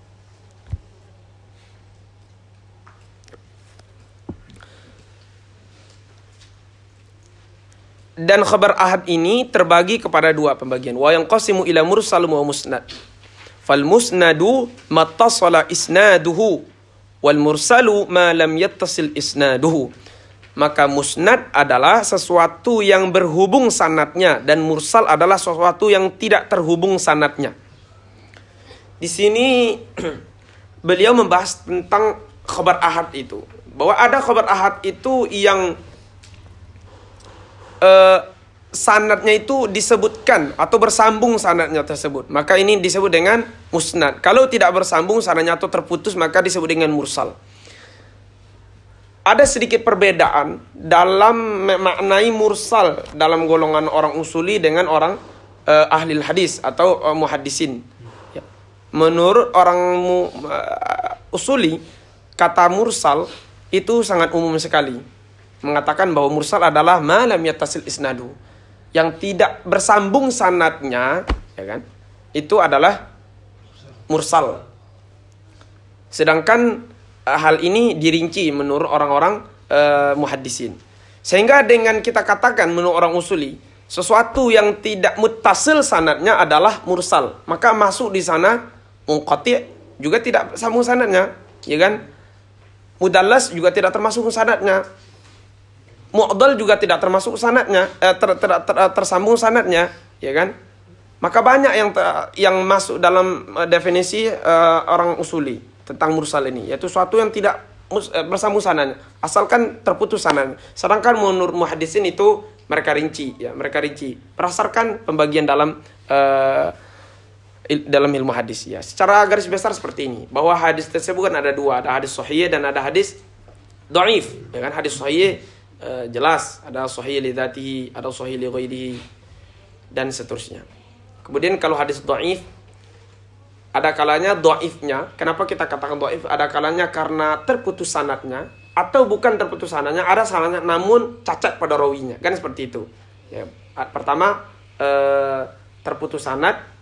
Dan khabar ahad ini terbagi kepada dua pembagian. Wa yanqasimu ila mursal wa musnad. Fal musnadu mattasala isnaduhu wal mursalu ma lam yattasil isnaduhu. Maka musnad adalah sesuatu yang berhubung sanadnya, dan mursal adalah sesuatu yang tidak terhubung sanadnya. Di sini beliau membahas tentang khabar ahad itu, bahwa ada khabar ahad itu yang uh, sanadnya itu disebutkan atau bersambung sanadnya tersebut, maka ini disebut dengan musnad. Kalau tidak bersambung sanadnya atau terputus, maka disebut dengan mursal. Ada sedikit perbedaan dalam memaknai mursal dalam golongan orang usuli dengan orang uh, ahli hadis atau uh, muhaddisin. Ya. Menurut orang mu, uh, usuli, kata mursal itu sangat umum sekali. Mengatakan bahwa mursal adalah ma lam yattasil isnadu, yang tidak bersambung sanadnya, ya kan? Itu adalah mursal. Sedangkan hal ini dirinci menurut orang-orang uh, muhaddisin. Sehingga dengan kita katakan menurut orang usuli, sesuatu yang tidak muttasil sanadnya adalah mursal, maka masuk di sana munqati' juga tidak sambung sanadnya, ya kan? Mudallas juga tidak termasuk sanadnya. Mu'dal juga tidak termasuk sanadnya, eh, ter, ter, ter, ter, tersambung sanadnya, ya kan? Maka banyak yang ter, yang masuk dalam uh, definisi uh, orang usuli tentang mursal ini, yaitu suatu yang tidak mus, eh, bersambung sanadnya, asalkan terputus sanadnya. Sedangkan menurut muhaddisin itu mereka rinci, ya, mereka rinci berdasarkan pembagian dalam uh, il, dalam ilmu hadis, ya. Secara garis besar seperti ini, bahwa hadis tersebut kan ada dua, ada hadis sahih dan ada hadis dhaif, ya kan? Hadis sahih uh, jelas, ada sahih li dzatihi, ada sahih li ghairihi, dan seterusnya. Kemudian kalau hadis dhaif, ada kalanya dhaifnya. Kenapa kita katakan dhaif? Ada kalanya karena terputus sanadnya, atau bukan terputus sanadnya, ada sanadnya namun cacat pada rawinya. Kan seperti itu. Ya, pertama eh, terputus sanad,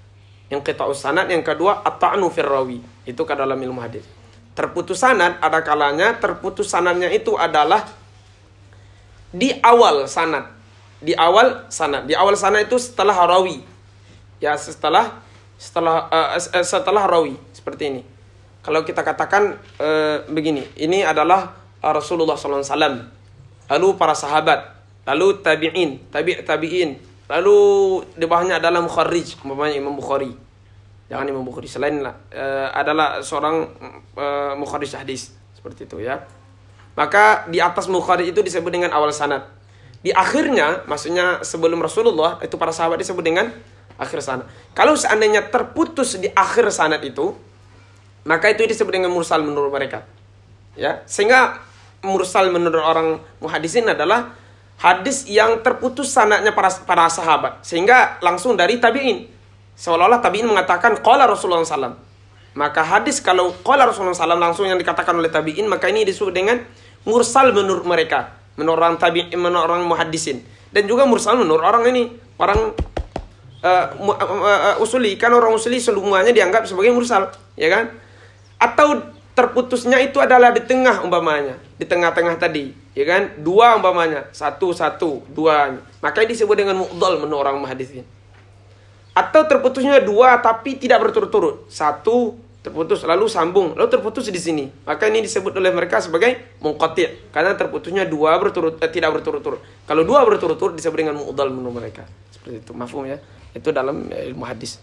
inqita'us sanad, yang kedua at-ta'nu fir rawi. Itu ke dalam ilmu hadis. Terputus sanad ada kalanya terputus sanadnya itu adalah di awal sanad. Di awal sanad. Di awal sanad itu setelah rawi. Ya, setelah setelah uh, setelah rawi seperti ini. Kalau kita katakan uh, begini, ini adalah Rasulullah sallallahu alaihi wasallam, lalu para sahabat, lalu tabi'in, tabi' tabi'in, lalu di bawahnya adalah mukharrij, umpamanya Imam Bukhari. Jangan Imam Bukhari, selain uh, adalah seorang uh, mukharrij hadis, seperti itu ya. Maka di atas mukharrij itu disebut dengan awal sanad. Di akhirnya, maksudnya sebelum Rasulullah, itu para sahabat disebut dengan akhir sanad. Kalau seandainya terputus di akhir sanad itu, maka itu disebut dengan mursal menurut mereka. Ya, sehingga mursal menurut orang muhadisin adalah hadis yang terputus sanadnya para para sahabat, sehingga langsung dari tabi'in. Seolah-olah tabi'in mengatakan qala Rasulullah sallallahu alaihi wasallam. Maka hadis kalau qala Rasulullah sallallahu alaihi wasallam langsung yang dikatakan oleh tabi'in, maka ini disebut dengan mursal menurut mereka, menurut orang tabi'in, menurut orang muhadisin. Dan juga mursal menurut orang ini, orang uh, uh, uh, usuli. Kan orang usuli semuanya dianggap sebagai mursal, ya kan? Atau terputusnya itu adalah di tengah umpamanya, di tengah-tengah tadi, ya kan? Dua umpamanya, satu satu, dua. Maka ini disebut dengan mu'dhal menurut orang muhadisin. Atau terputusnya dua tapi tidak berturut-turut, satu terputus lalu sambung, lalu terputus di sini. Maka ini disebut oleh mereka sebagai munqati', karena terputusnya dua berturut eh, tidak berturut-turut. Kalau dua berturut-turut disebut dengan mu'dhal menurut mereka. Seperti itu, mafhum ya? Itu dalam ilmu hadis.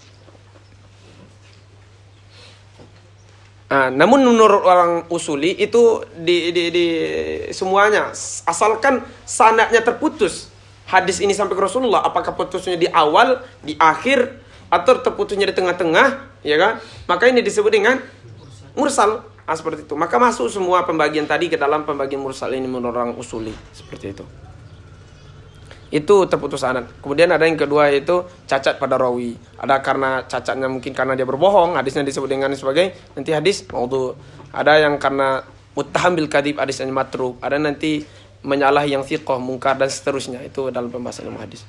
Nah, namun menurut orang usuli itu di, di, di semuanya, asalkan sanadnya terputus hadis ini sampai ke Rasulullah, apakah putusnya di awal, di akhir, atau terputusnya di tengah-tengah, ya kan? Maka ini disebut dengan mursal. Nah, seperti itu. Maka masuk semua pembagian tadi ke dalam pembagian mursal ini menurut orang usuli, seperti itu. Itu terputus sanad. Kemudian ada yang kedua yaitu cacat pada rawi. Ada karena cacatnya mungkin karena dia berbohong, hadisnya disebut dengan sebagai nanti hadis maudhu. Ada yang karena muttaham bil kadzib, hadisnya matruk. Ada nanti menyalahi yang thiqah, mungkar dan seterusnya. Itu dalam pembahasan ilmu hadis.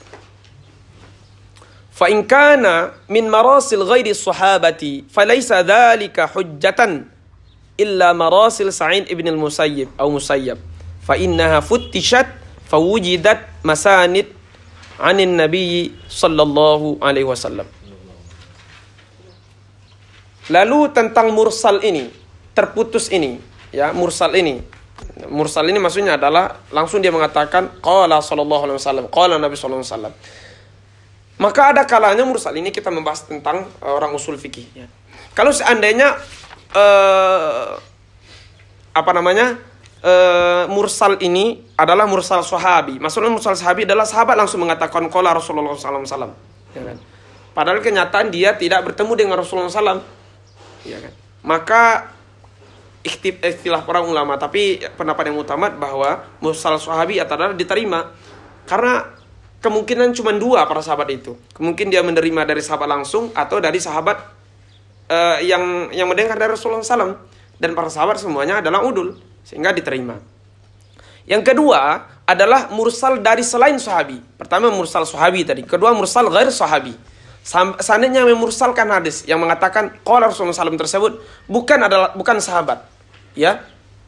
Fa in kana min marasil ghairi sahabati falaysa dzalika hujjatan illa marasil Sa'id ibn al-Musayyib atau Musayyab. Fa innaha futtishat fawujidat masanid 'anin nabiy sallallahu alaihi wasallam. Lalu tentang mursal ini, terputus ini, ya, mursal ini. Mursal ini maksudnya adalah langsung dia mengatakan qala sallallahu alaihi wasallam, qala Nabi sallallahu alaihi wasallam. Maka ada kalanya mursal ini kita membahas tentang uh, orang usul fikih, ya. Kalau seandainya uh, apa namanya? Uh, mursal ini adalah mursal sahabi. Maksudnya mursal sahabi adalah sahabat langsung mengatakan qala Rasulullah sallallahu alaihi wasallam, ya kan? Padahal kenyataan dia tidak bertemu dengan Rasulullah sallallahu alaihi wasallam, ya kan? Maka istilah para ulama, tapi pendapat yang utama bahwa mursal sahabi adalah diterima karena kemungkinan cuma dua para sahabat itu. Kemungkinan dia menerima dari sahabat langsung atau dari sahabat uh, yang yang mendengar dari Rasulullah sallallahu alaihi wasallam, dan para sahabat semuanya adalah udul sehingga diterima. Yang kedua adalah mursal dari selain sahabi. Pertama mursal sahabi tadi, kedua mursal ghair sahabi. Seandainya memursalkan hadis yang mengatakan qala Rasulullah sallallahu alaihi wasallam tersebut bukan adalah bukan sahabat, ya,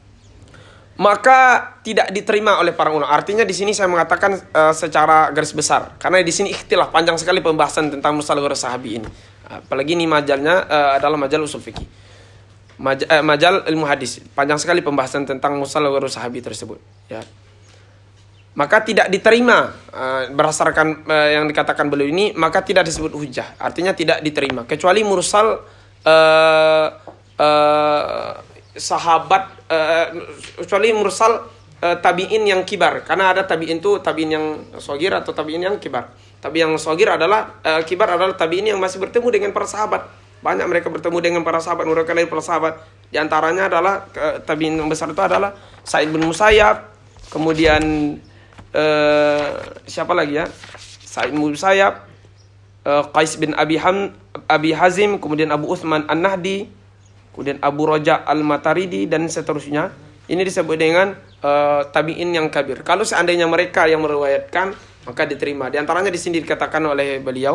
maka tidak diterima oleh para ulama. Artinya di sini saya mengatakan uh, secara garis besar, karena di sini ikhtilaf panjang sekali pembahasan tentang mursal ghair sahabi ini. Apalagi ini majalnya uh, adalah majal usul fikih, Maj, uh, majal ilmu hadis. Panjang sekali pembahasan tentang mursal ghair sahabi tersebut, ya. Maka tidak diterima uh, berdasarkan uh, yang dikatakan beliau ini, maka tidak disebut hujjah. Artinya tidak diterima kecuali mursal uh, uh, sahabat, uh, kecuali mursal uh, tabi'in yang kibar. Karena ada tabi'in itu tabi'in yang shogir atau tabi'in yang kibar. Tabi'in yang shogir adalah uh, kibar adalah tabi'in yang masih bertemu dengan para sahabat. Banyak mereka bertemu dengan para sahabat, mereka dari para sahabat. Di antaranya adalah uh, tabi'in yang besar itu adalah Sa'id bin Musayyab, kemudian Uh, siapa lagi ya? Sa'id bin Musayyab, uh, Qais bin Abi, Ham, Abi Hazim, kemudian Abu Uthman An-Nahdi, kemudian Abu Raja Al-Mataridi, dan seterusnya. Ini disebut dengan uh, tabi'in yang kabir. Kalau seandainya mereka yang meriwayatkan, maka diterima. Di antaranya di sini dikatakan oleh beliau,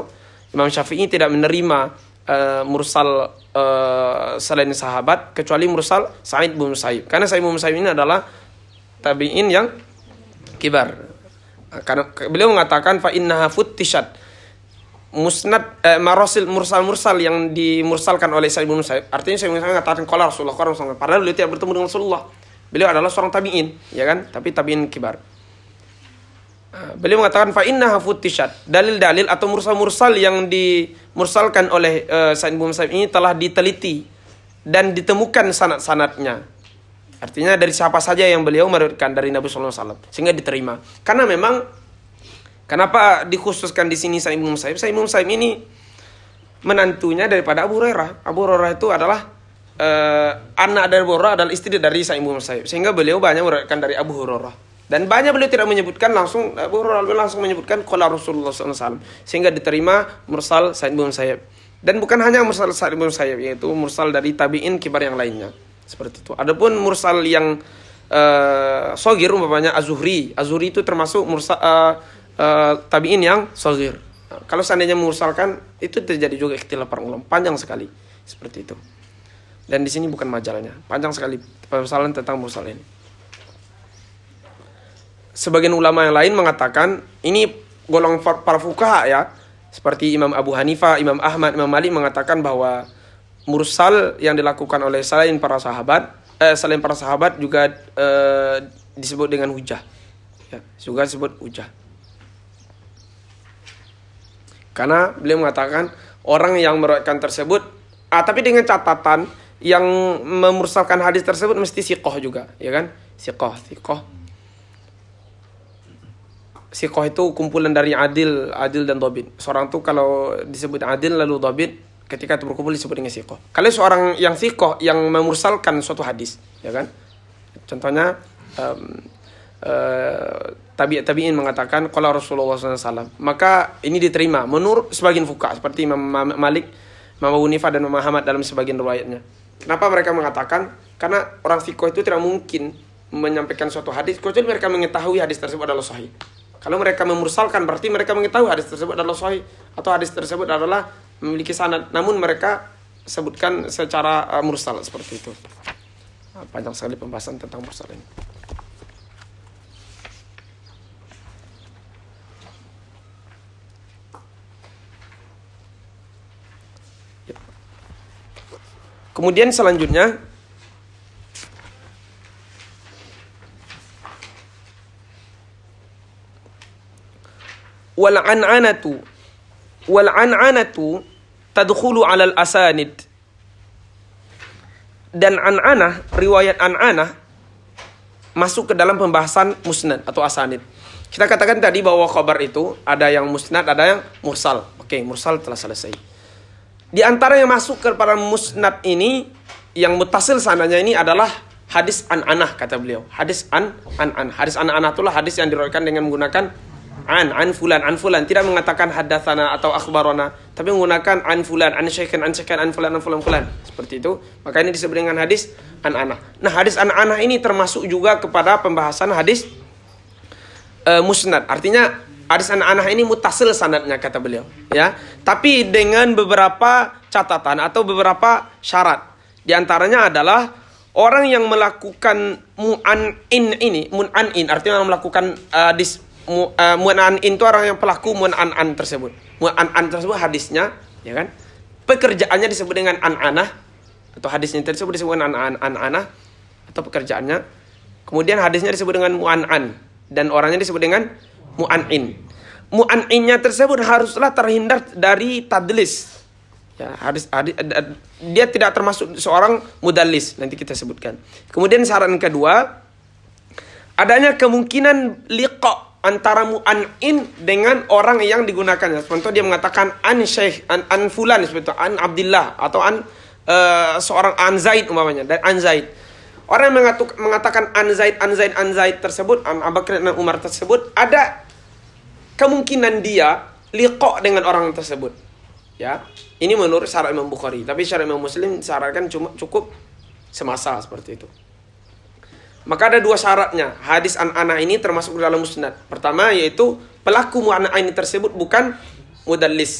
Imam Syafi'i tidak menerima uh, mursal uh, selain sahabat kecuali mursal Sa'id bin Musayyib. Karena Sa'id bin Musayyib ini adalah tabi'in yang kibar. Karena beliau mengatakan fa innaha futtishat. Musnad eh, marasil mursal-mursal yang dimursalkan oleh Sa'id bin Musayyib. Artinya Sa'id bin Musayyib mengatakan qala Rasulullah, qala Rasulullah. Padahal beliau tidak bertemu dengan Rasulullah. Beliau adalah seorang tabi'in, ya kan? Tapi tabi'in kibar. Beliau mengatakan fa innaha futtishat. Dalil-dalil atau mursal-mursal yang dimursalkan oleh uh, Sa'id bin Musayyib ini telah diteliti dan ditemukan sanad-sanadnya. Artinya dari siapa saja yang beliau meriwayatkan dari Nabi sallallahu alaihi wasallam sehingga diterima. Karena memang kenapa dikhususkan di sini Sa'id bin Musayyib? Sa'id bin Musayyib ini menantunya daripada Abu Hurairah. Abu Hurairah itu adalah uh, anak dari Abu Hurairah adalah istri dari Sa'id bin Musayyib. Sehingga beliau banyak meriwayatkan dari Abu Hurairah. Dan banyak beliau tidak menyebutkan langsung, Abu Hurairah langsung menyebutkan qala Rasulullah sallallahu alaihi wasallam sehingga diterima mursal Sa'id bin Musayyib. Dan bukan hanya mursal Sa'id bin Musayyib, yaitu mursal dari tabi'in kibar yang lainnya. Seperti itu. Adapun mursal yang uh, shagir umpamanya Az-Zuhri. Az-Zuhri itu termasuk mursal uh, uh, tabi'in yang shagir. Nah, kalau seandainya mursalkan itu terjadi juga ikhtilaf para ulama, panjang sekali. Seperti itu. Dan di sini bukan majalahnya. Panjang sekali permasalahan tentang mursal ini. Sebagian ulama yang lain mengatakan ini golongan para fuqaha ya, seperti Imam Abu Hanifah, Imam Ahmad, Imam Malik mengatakan bahwa mursal yang dilakukan oleh selain para sahabat, eh, selain para sahabat juga eh, disebut dengan hujah, ya, juga disebut hujah. Karena beliau mengatakan orang yang meriwayatkan tersebut, ah, tapi dengan catatan yang memursalkan hadis tersebut mesti siqah juga, ya kan? Siqah, siqah. Siqah itu kumpulan dari adil, adil dan dhabit. Seorang tuh kalau disebut adil lalu dhabit, ketika itu berkumpul disebut dengan siqah. Kalau seorang yang siqah yang memursalkan suatu hadis, ya kan? Contohnya um, uh, tabi' tabi'in mengatakan qala Rasulullah sallallahu alaihi wasallam, maka ini diterima menurut sebagian fuqaha seperti Imam Malik, Imam Abu Hanifah dan Imam Ahmad dalam sebagian riwayatnya. Kenapa mereka mengatakan? Karena orang siqah itu tidak mungkin menyampaikan suatu hadis kecuali mereka mengetahui hadis tersebut adalah sahih. Kalau mereka memursalkan berarti mereka mengetahui hadis tersebut adalah sahih atau hadis tersebut adalah memiliki sanad, namun mereka sebutkan secara uh, mursal seperti itu. Nah, panjang sekali pembahasan tentang mursal ini. Ya. Kemudian selanjutnya wal an'anatu wal an'anatu tadkhulu 'ala al-asanid. Dan an'anah, riwayat an'anah masuk ke dalam pembahasan musnad atau asanid. Kita katakan tadi bahwa khabar itu ada yang musnad, ada yang mursal. Oke, mursal telah selesai. Di antara yang masuk kepada musnad ini yang muttasil sanadnya ini adalah hadis an'anah kata beliau. Hadis an an hadis an'anah itulah hadis yang diriwayatkan dengan menggunakan an an fulan an fulan, tidak mengatakan hadatsana atau akhbarana, tapi menggunakan an fulan an syaikhun an syaikhun an fulan an fulan fulan seperti itu. Maka ini disebut dengan hadis an-anah. Nah, hadis an-anah ini termasuk juga kepada pembahasan hadis uh, musnad. Artinya hadis an-anah ini muttasil sanadnya kata beliau, ya. Tapi dengan beberapa catatan atau beberapa syarat. Di antaranya adalah orang yang melakukan mu'an-in ini, mu'an-in artinya melakukan uh, hadis Mu, uh, mu'an itu orang yang pelaku mu'an-an tersebut. Mu'an-an tersebut hadisnya, ya kan? Pekerjaannya disebut dengan an-anah atau hadisnya tersebut disebut dengan an-anah atau pekerjaannya. Kemudian hadisnya disebut dengan mu'an-an dan orangnya disebut dengan mu'an-in. Mu'an-innya tersebut haruslah terhindar dari tadlis. Ya, hadis, hadis dia tidak termasuk seorang mudallis, nanti kita sebutkan. Kemudian syarat kedua, adanya kemungkinan liqa antara mu'an'in dengan orang yang digunakannya. Contoh dia mengatakan an syekh, an, an fulan seperti itu, an Abdullah atau an uh, seorang an Zaid umpamanya, dan an Zaid. Orang yang mengatakan an Zaid, an Zaid, an Zaid tersebut, an Abu Bakar dan Umar tersebut, ada kemungkinan dia liqa dengan orang tersebut. Ya, ini menurut syarat Imam Bukhari. Tapi syarat Imam Muslim syaratkan cuma cukup semasa seperti itu. Maka ada dua syaratnya. Hadis an-anah ini termasuk dalam musnad. Pertama yaitu pelaku mu'an'ah ini tersebut bukan mudallis,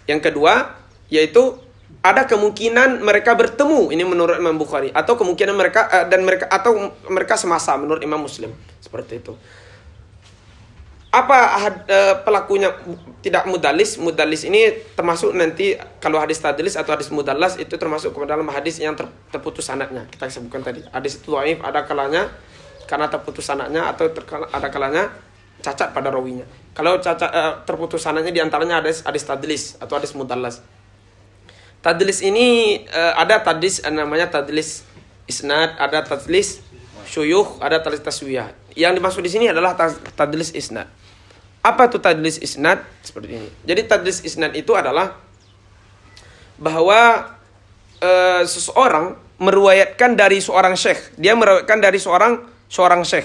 Yang kedua, yaitu ada kemungkinan mereka bertemu, ini menurut Imam Bukhari, atau kemungkinan mereka uh, dan mereka atau mereka semasa menurut Imam Muslim, seperti itu. Apa uh, pelakunya tidak mudallis? Mudallis ini termasuk nanti kalau hadis tadlis atau hadis mudallas itu termasuk ke dalam hadis yang ter, terputus sanadnya. Kita sebutkan tadi. Hadis itu dhaif ada kalanya karena terputus sanadnya atau ter, ada kalanya cacat pada rawinya. Kalau cacat uh, terputus sanadnya diantaranya hadis hadis tadlis atau hadis mudallas. Tadlis ini uh, ada tadlis uh, namanya tadlis isnad, ada tadlis syuyukh, ada tadlis taswiyah. Yang dimaksud di sini adalah tadlis isnad. Apa itu tadlis isnad? Seperti ini. Jadi tadlis isnad itu adalah bahwa e, seseorang meriwayatkan dari seorang syekh. Dia meriwayatkan dari seorang seorang syekh.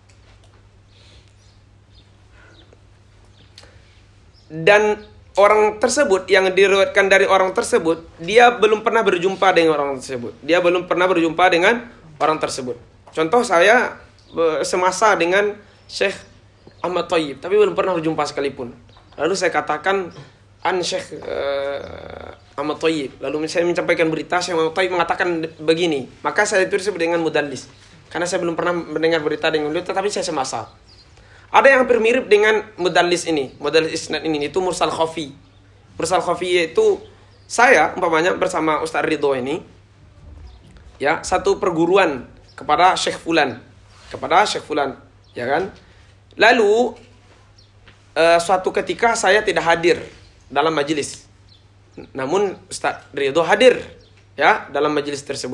Dan orang tersebut yang diriwayatkan dari orang tersebut, dia belum pernah berjumpa dengan orang tersebut. Dia belum pernah berjumpa dengan orang tersebut. Contoh saya semasa dengan Syekh Ahmad Thayyib, tapi belum pernah berjumpa sekalipun. Lalu saya katakan an Syekh uh, Ahmad Thayyib. Lalu saya menyampaikan berita Syekh Ahmad Thayyib mengatakan begini. Maka saya itu disebut dengan mudallis. Karena saya belum pernah mendengar berita dengan beliau, tetapi saya semasa. Ada yang hampir mirip dengan mudallis ini. Mudallis isnad ini itu mursal khafi. Mursal khafi yaitu saya umpamanya bersama Ustaz Ridho ini, ya, satu perguruan kepada Syekh Fulan, kepada Syekh Fulan, ya kan? Lalu uh, suatu ketika saya tidak hadir dalam majelis, namun Ustaz Ridho hadir, ya, dalam majelis tersebut.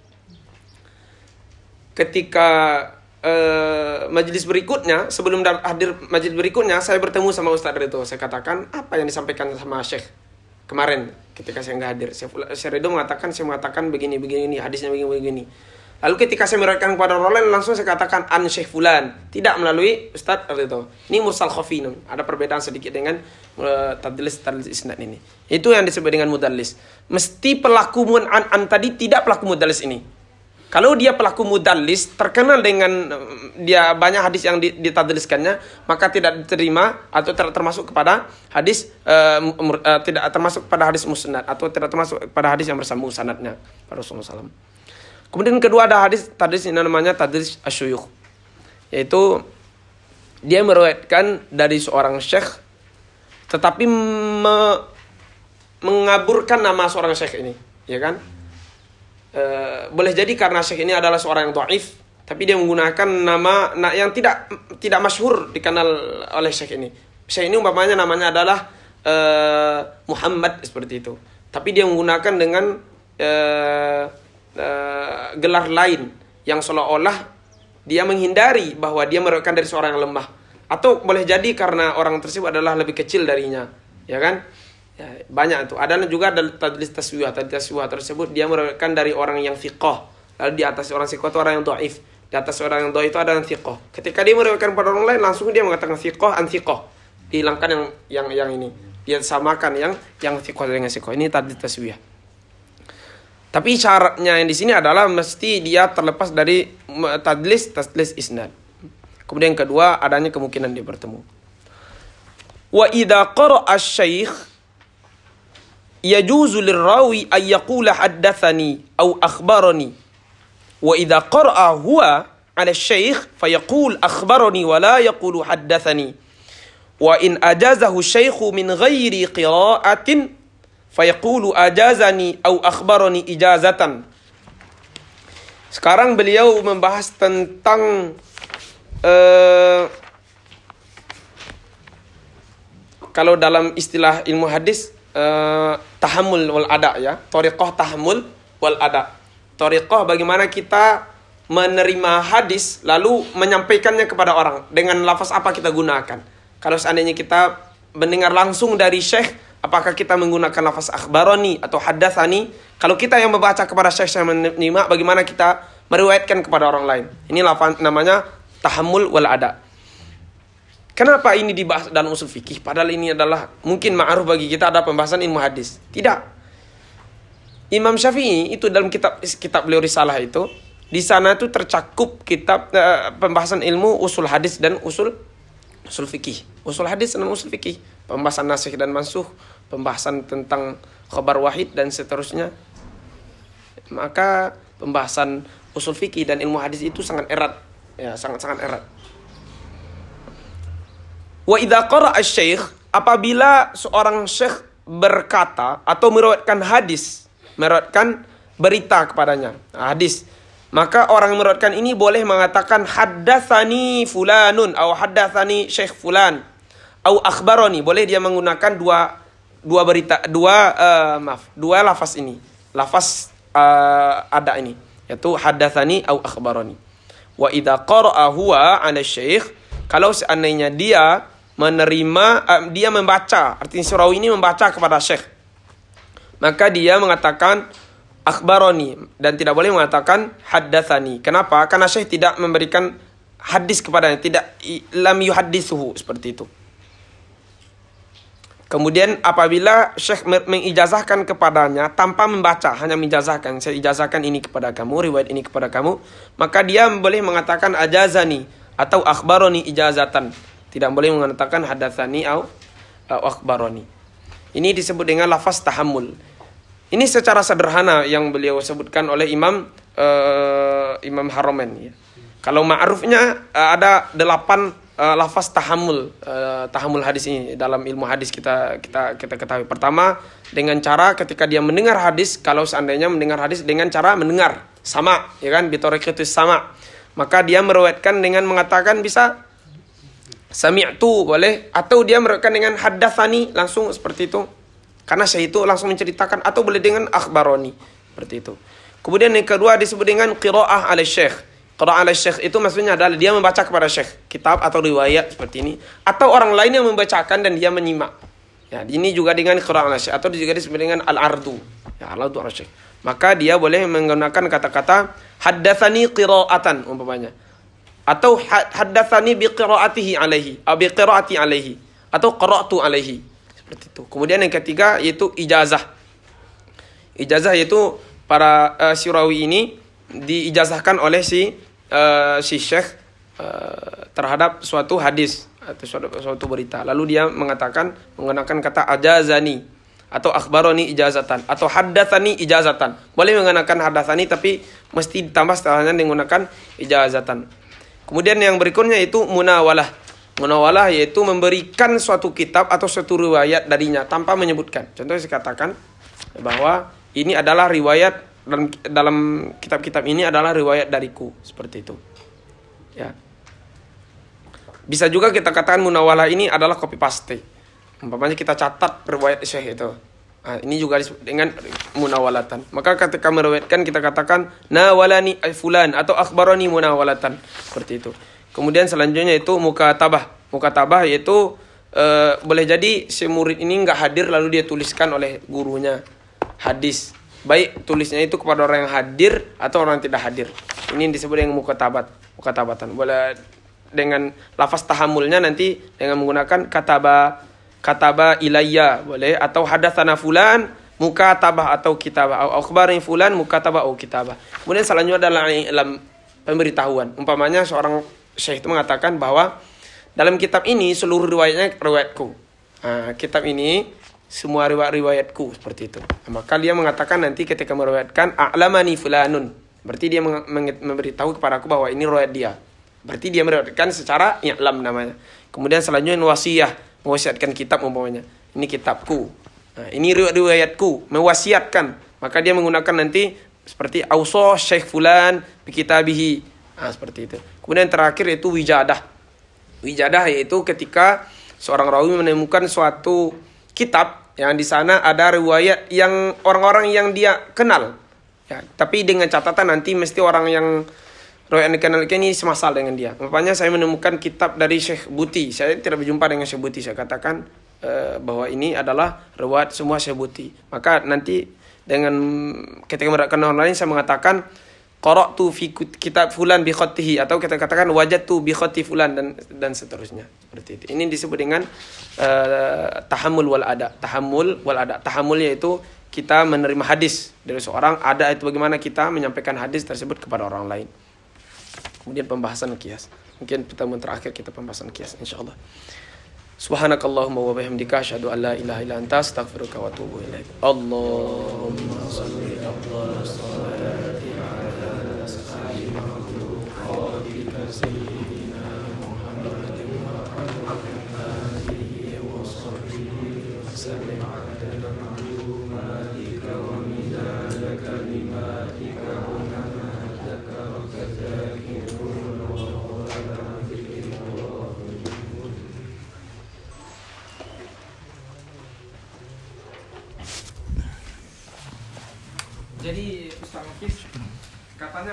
Ketika uh, majelis berikutnya, sebelum hadir majelis berikutnya, saya bertemu sama Ustaz Ridho. Saya katakan apa yang disampaikan sama Syekh kemarin ketika saya nggak hadir. Syekh Ridho mengatakan, saya mengatakan begini begini, hadisnya begini begini. Lalu ketika saya meriwayatkan kepada orang lain, langsung saya katakan an Syekh Fulan, tidak melalui Ustaz Ridho. Ini mursal khafi, ada perbedaan sedikit dengan uh, tadlis tadlis isnad ini. Itu yang disebut dengan mudallis. Mesti pelaku mun an, an tadi tidak pelaku mudallis ini. Kalau dia pelaku mudallis, terkenal dengan uh, dia banyak hadis yang ditadliskannya, maka tidak diterima atau tidak termasuk kepada hadis uh, uh, tidak termasuk pada hadis musnad atau tidak termasuk pada hadis yang bersambung sanadnya pada Rasulullah sallallahu alaihi wasallam. Kemudian kedua ada hadis tadlis ini namanya tadlis asyuyukh, yaitu dia meriwayatkan dari seorang syekh tetapi me, mengaburkan nama seorang syekh ini, ya kan? E, boleh jadi karena syekh ini adalah seorang yang dhaif, tapi dia menggunakan nama yang tidak tidak masyhur dikenal oleh syekh ini. Syekh ini umpamanya namanya adalah e, Muhammad seperti itu, tapi dia menggunakan dengan e, Uh, gelar lain yang seolah-olah dia menghindari bahwa dia meriwayatkan dari seorang yang lemah, atau boleh jadi karena orang tersebut adalah lebih kecil darinya, ya kan? Ya, banyak itu. Ada juga tadlis taswiyah. Tadlis taswiyah tersebut dia meriwayatkan dari orang yang thiqah, lalu di atas orang thiqah itu orang yang dhaif, di atas orang yang dhaif itu ada yang thiqah. Ketika dia meriwayatkan pada orang lain, langsung dia mengatakan thiqah an thiqah, dihilangkan yang yang yang ini, dia samakan yang yang thiqah dengan thiqah. Ini tadlis taswiyah. Tapi syaratnya yang di sini adalah mesti dia terlepas dari tadlis tadlis isnad. Kemudian yang kedua adanya kemungkinan dia bertemu. Wa idza qara'a asy-syaikh yajuzu lirrawi ay yaqula haddatsani aw akhbarani. Wa idza qara'a huwa 'ala asy-syaikh fayaqul akhbarani wa la yaqulu haddatsani. Wa in ajazahu asy-syaikh min ghairi qira'atin fayaqulu ajazani au akhbarani ijazatan. Sekarang beliau membahas tentang uh, kalau dalam istilah ilmu hadis uh, tahammul wal ada, ya, thariqah tahammul wal ada. Thariqah bagaimana kita menerima hadis lalu menyampaikannya kepada orang dengan lafaz apa kita gunakan. Kalau seandainya kita mendengar langsung dari syekh, apakah kita menggunakan lafaz akhbarani atau haddatsani? Kalau kita yang membaca kepada syekh yang menyimak, bagaimana kita meriwayatkan kepada orang lain? Ini lafaz namanya tahammul wal ada. Kenapa ini dibahas dalam usul fikih? Padahal ini adalah mungkin ma'ruf bagi kita, ada pembahasan ilmu hadis. Tidak. Imam Syafi'i itu dalam kitab kitab beliau Risalah itu, di sana itu tercakup kitab uh, pembahasan ilmu usul hadis dan usul usul fikih. Usul hadis dan usul fikih. Pembahasan nasikh dan mansuh, pembahasan tentang khabar wahid dan seterusnya. Maka pembahasan usul fikih dan ilmu hadis itu sangat erat, ya, sangat-sangat erat. Wa idza qara'a asy-syekh, apabila seorang syekh berkata atau meriwayatkan hadis, meriwayatkan berita kepadanya, hadis, maka orang yang meriwayatkan ini boleh mengatakan haddatsani fulanun atau haddatsani syekh fulan atau akhbarani. Boleh dia menggunakan dua dua berita, dua uh, maaf, dua lafaz ini. Lafaz uh, ada ini, yaitu haddatsani atau akhbarani. Wa idza qara'a huwa 'ala syekh, kalau seandainya dia menerima, uh, dia membaca, artinya surawi ini membaca kepada syekh, maka dia mengatakan akhbaroni dan tidak boleh mengatakan haddatsani. Kenapa? Karena syekh tidak memberikan hadis kepadanya, tidak lam yuhadditsuhu, seperti itu. Kemudian apabila syekh mengijazahkan kepadanya tanpa membaca, hanya mengijazahkan, saya ijazahkan ini kepada kamu, riwayat ini kepada kamu, maka dia boleh mengatakan ajazani atau akhbaroni ijazatan. Tidak boleh mengatakan haddatsani atau akhbaroni. Ini disebut dengan lafaz tahammul. Ini secara sederhana yang beliau sebutkan oleh Imam uh, Imam Haramain, ya. Kalau ma'rufnya uh, ada delapan uh, lafaz tahammul, uh, tahammul hadis ini dalam ilmu hadis kita kita kita ketahui. Pertama, dengan cara ketika dia mendengar hadis, kalau seandainya mendengar hadis dengan cara mendengar sama, ya kan, bitariqatis sama, maka dia meriwayatkan dengan mengatakan bisa sami'tu, boleh, atau dia meriwayatkan dengan haddatsani langsung, seperti itu. Karena syekh itu langsung menceritakan, atau boleh dengan akhbaroni, seperti itu. Kemudian yang kedua disebut dengan qiraah ala syekh. Qiraah ala syekh itu maksudnya adalah dia membaca kepada syekh kitab atau riwayat seperti ini, atau orang lain yang membacakan dan dia menyimak. Ya, ini juga dengan qiraah ala syekh, atau juga disebut dengan al-ardu. Ya, al-ardu ala syekh. Maka dia boleh menggunakan kata-kata haddatsani qiraatan umpamanya, atau haddatsani biqiraatihi alaihi, atau biqiraati alaihi, atau qara'tu alaihi, seperti itu. Kemudian yang ketiga yaitu ijazah. Ijazah yaitu para uh, sirawi ini diijazahkan oleh si uh, si syekh uh, terhadap suatu hadis atau suatu, suatu berita. Lalu dia mengatakan menggunakan kata ajazani atau akhbaroni ijazatan atau haddatsani ijazatan. Boleh menggunakan haddatsani tapi mesti ditambah setelahnya menggunakan ijazatan. Kemudian yang berikutnya itu munawalah. Munawalah yaitu memberikan suatu kitab atau suatu riwayat darinya tanpa menyebutkan. Contohnya saya katakan bahwa ini adalah riwayat dalam, dalam kitab-kitab ini adalah riwayat dariku, seperti itu. Ya. Bisa juga kita katakan munawalah ini adalah copy paste. Umpamanya kita catat riwayat syekh itu. Nah, ini juga disebut dengan munawalatan. Maka ketika meriwayatkan kita katakan nawalani fulan atau akhbarani munawalatan, seperti itu. Kemudian selanjutnya itu mukatabah. Mukatabah yaitu e, boleh jadi si murid ini enggak hadir lalu dia tuliskan oleh gurunya hadis. Baik tulisnya itu kepada orang yang hadir atau orang yang tidak hadir. Ini disebut dengan mukatabat, mukatabatan. Boleh dengan lafaz tahammulnya nanti dengan menggunakan kataba kataba ilayya, boleh, atau hadatsana fulan mukatabah atau kitabah, atau akhbarani fulan mukatabah atau kitabah. Kemudian selanjutnya adalah dalam pemberitahuan. Umpamanya seorang syekh itu mengatakan bahwa dalam kitab ini seluruh riwayatnya riwayatku. Nah, kitab ini semua riwayat-riwayatku, seperti itu. Nah, maka dia mengatakan nanti ketika meriwayatkan a'lamani fulanun, berarti dia memberitahu kepada aku bahwa ini riwayat dia. Berarti dia meriwayatkan secara i'lam namanya. Kemudian selanjutnya wasiyah, mewasiatkan kitab umpamanya. Ini kitabku. Nah, ini riwayat-riwayatku, mewasiatkan. Maka dia menggunakan nanti seperti auso syekh fulan bi kitabihi. Nah, seperti itu. Kemudian terakhir yaitu wijadah. Wijadah yaitu ketika seorang rawi menemukan suatu kitab yang di sana ada riwayat yang orang-orang yang dia kenal. Ya, tapi dengan catatan nanti mesti orang yang riwayat yang dikenal ini semasal dengan dia. Makanya saya menemukan kitab dari Syekh Buti. Saya tidak berjumpa dengan Syekh Buti. Saya katakan uh, bahwa ini adalah riwayat semua Syekh Buti. Maka nanti dengan ketika mendapatkan orang lain saya mengatakan qara'tu fi kitab fulan bi khattihi, atau kita katakan wajadtu bi khatti fulan, dan dan seterusnya, seperti itu. Ini disebut dengan uh, tahammul wal ada. Tahammul wal ada. Tahammul yaitu kita menerima hadis dari seorang, ada itu bagaimana kita menyampaikan hadis tersebut kepada orang lain. Kemudian pembahasan qiyas. Mungkin pertemuan terakhir kita pembahasan kias insyaallah. Subhanakallahumma wa bihamdika asyhadu an la ilaha illa anta astaghfiruka wa atubu ilaik. Allahumma shalli ala salati ala sayyidina sayyidina Muhammadin wa ala alihi wa sahbihi wa sallam ala ma'lumatika wa midada kalimatika wa namadaka wa kadzakirun Jadi Ustaz Mukis katanya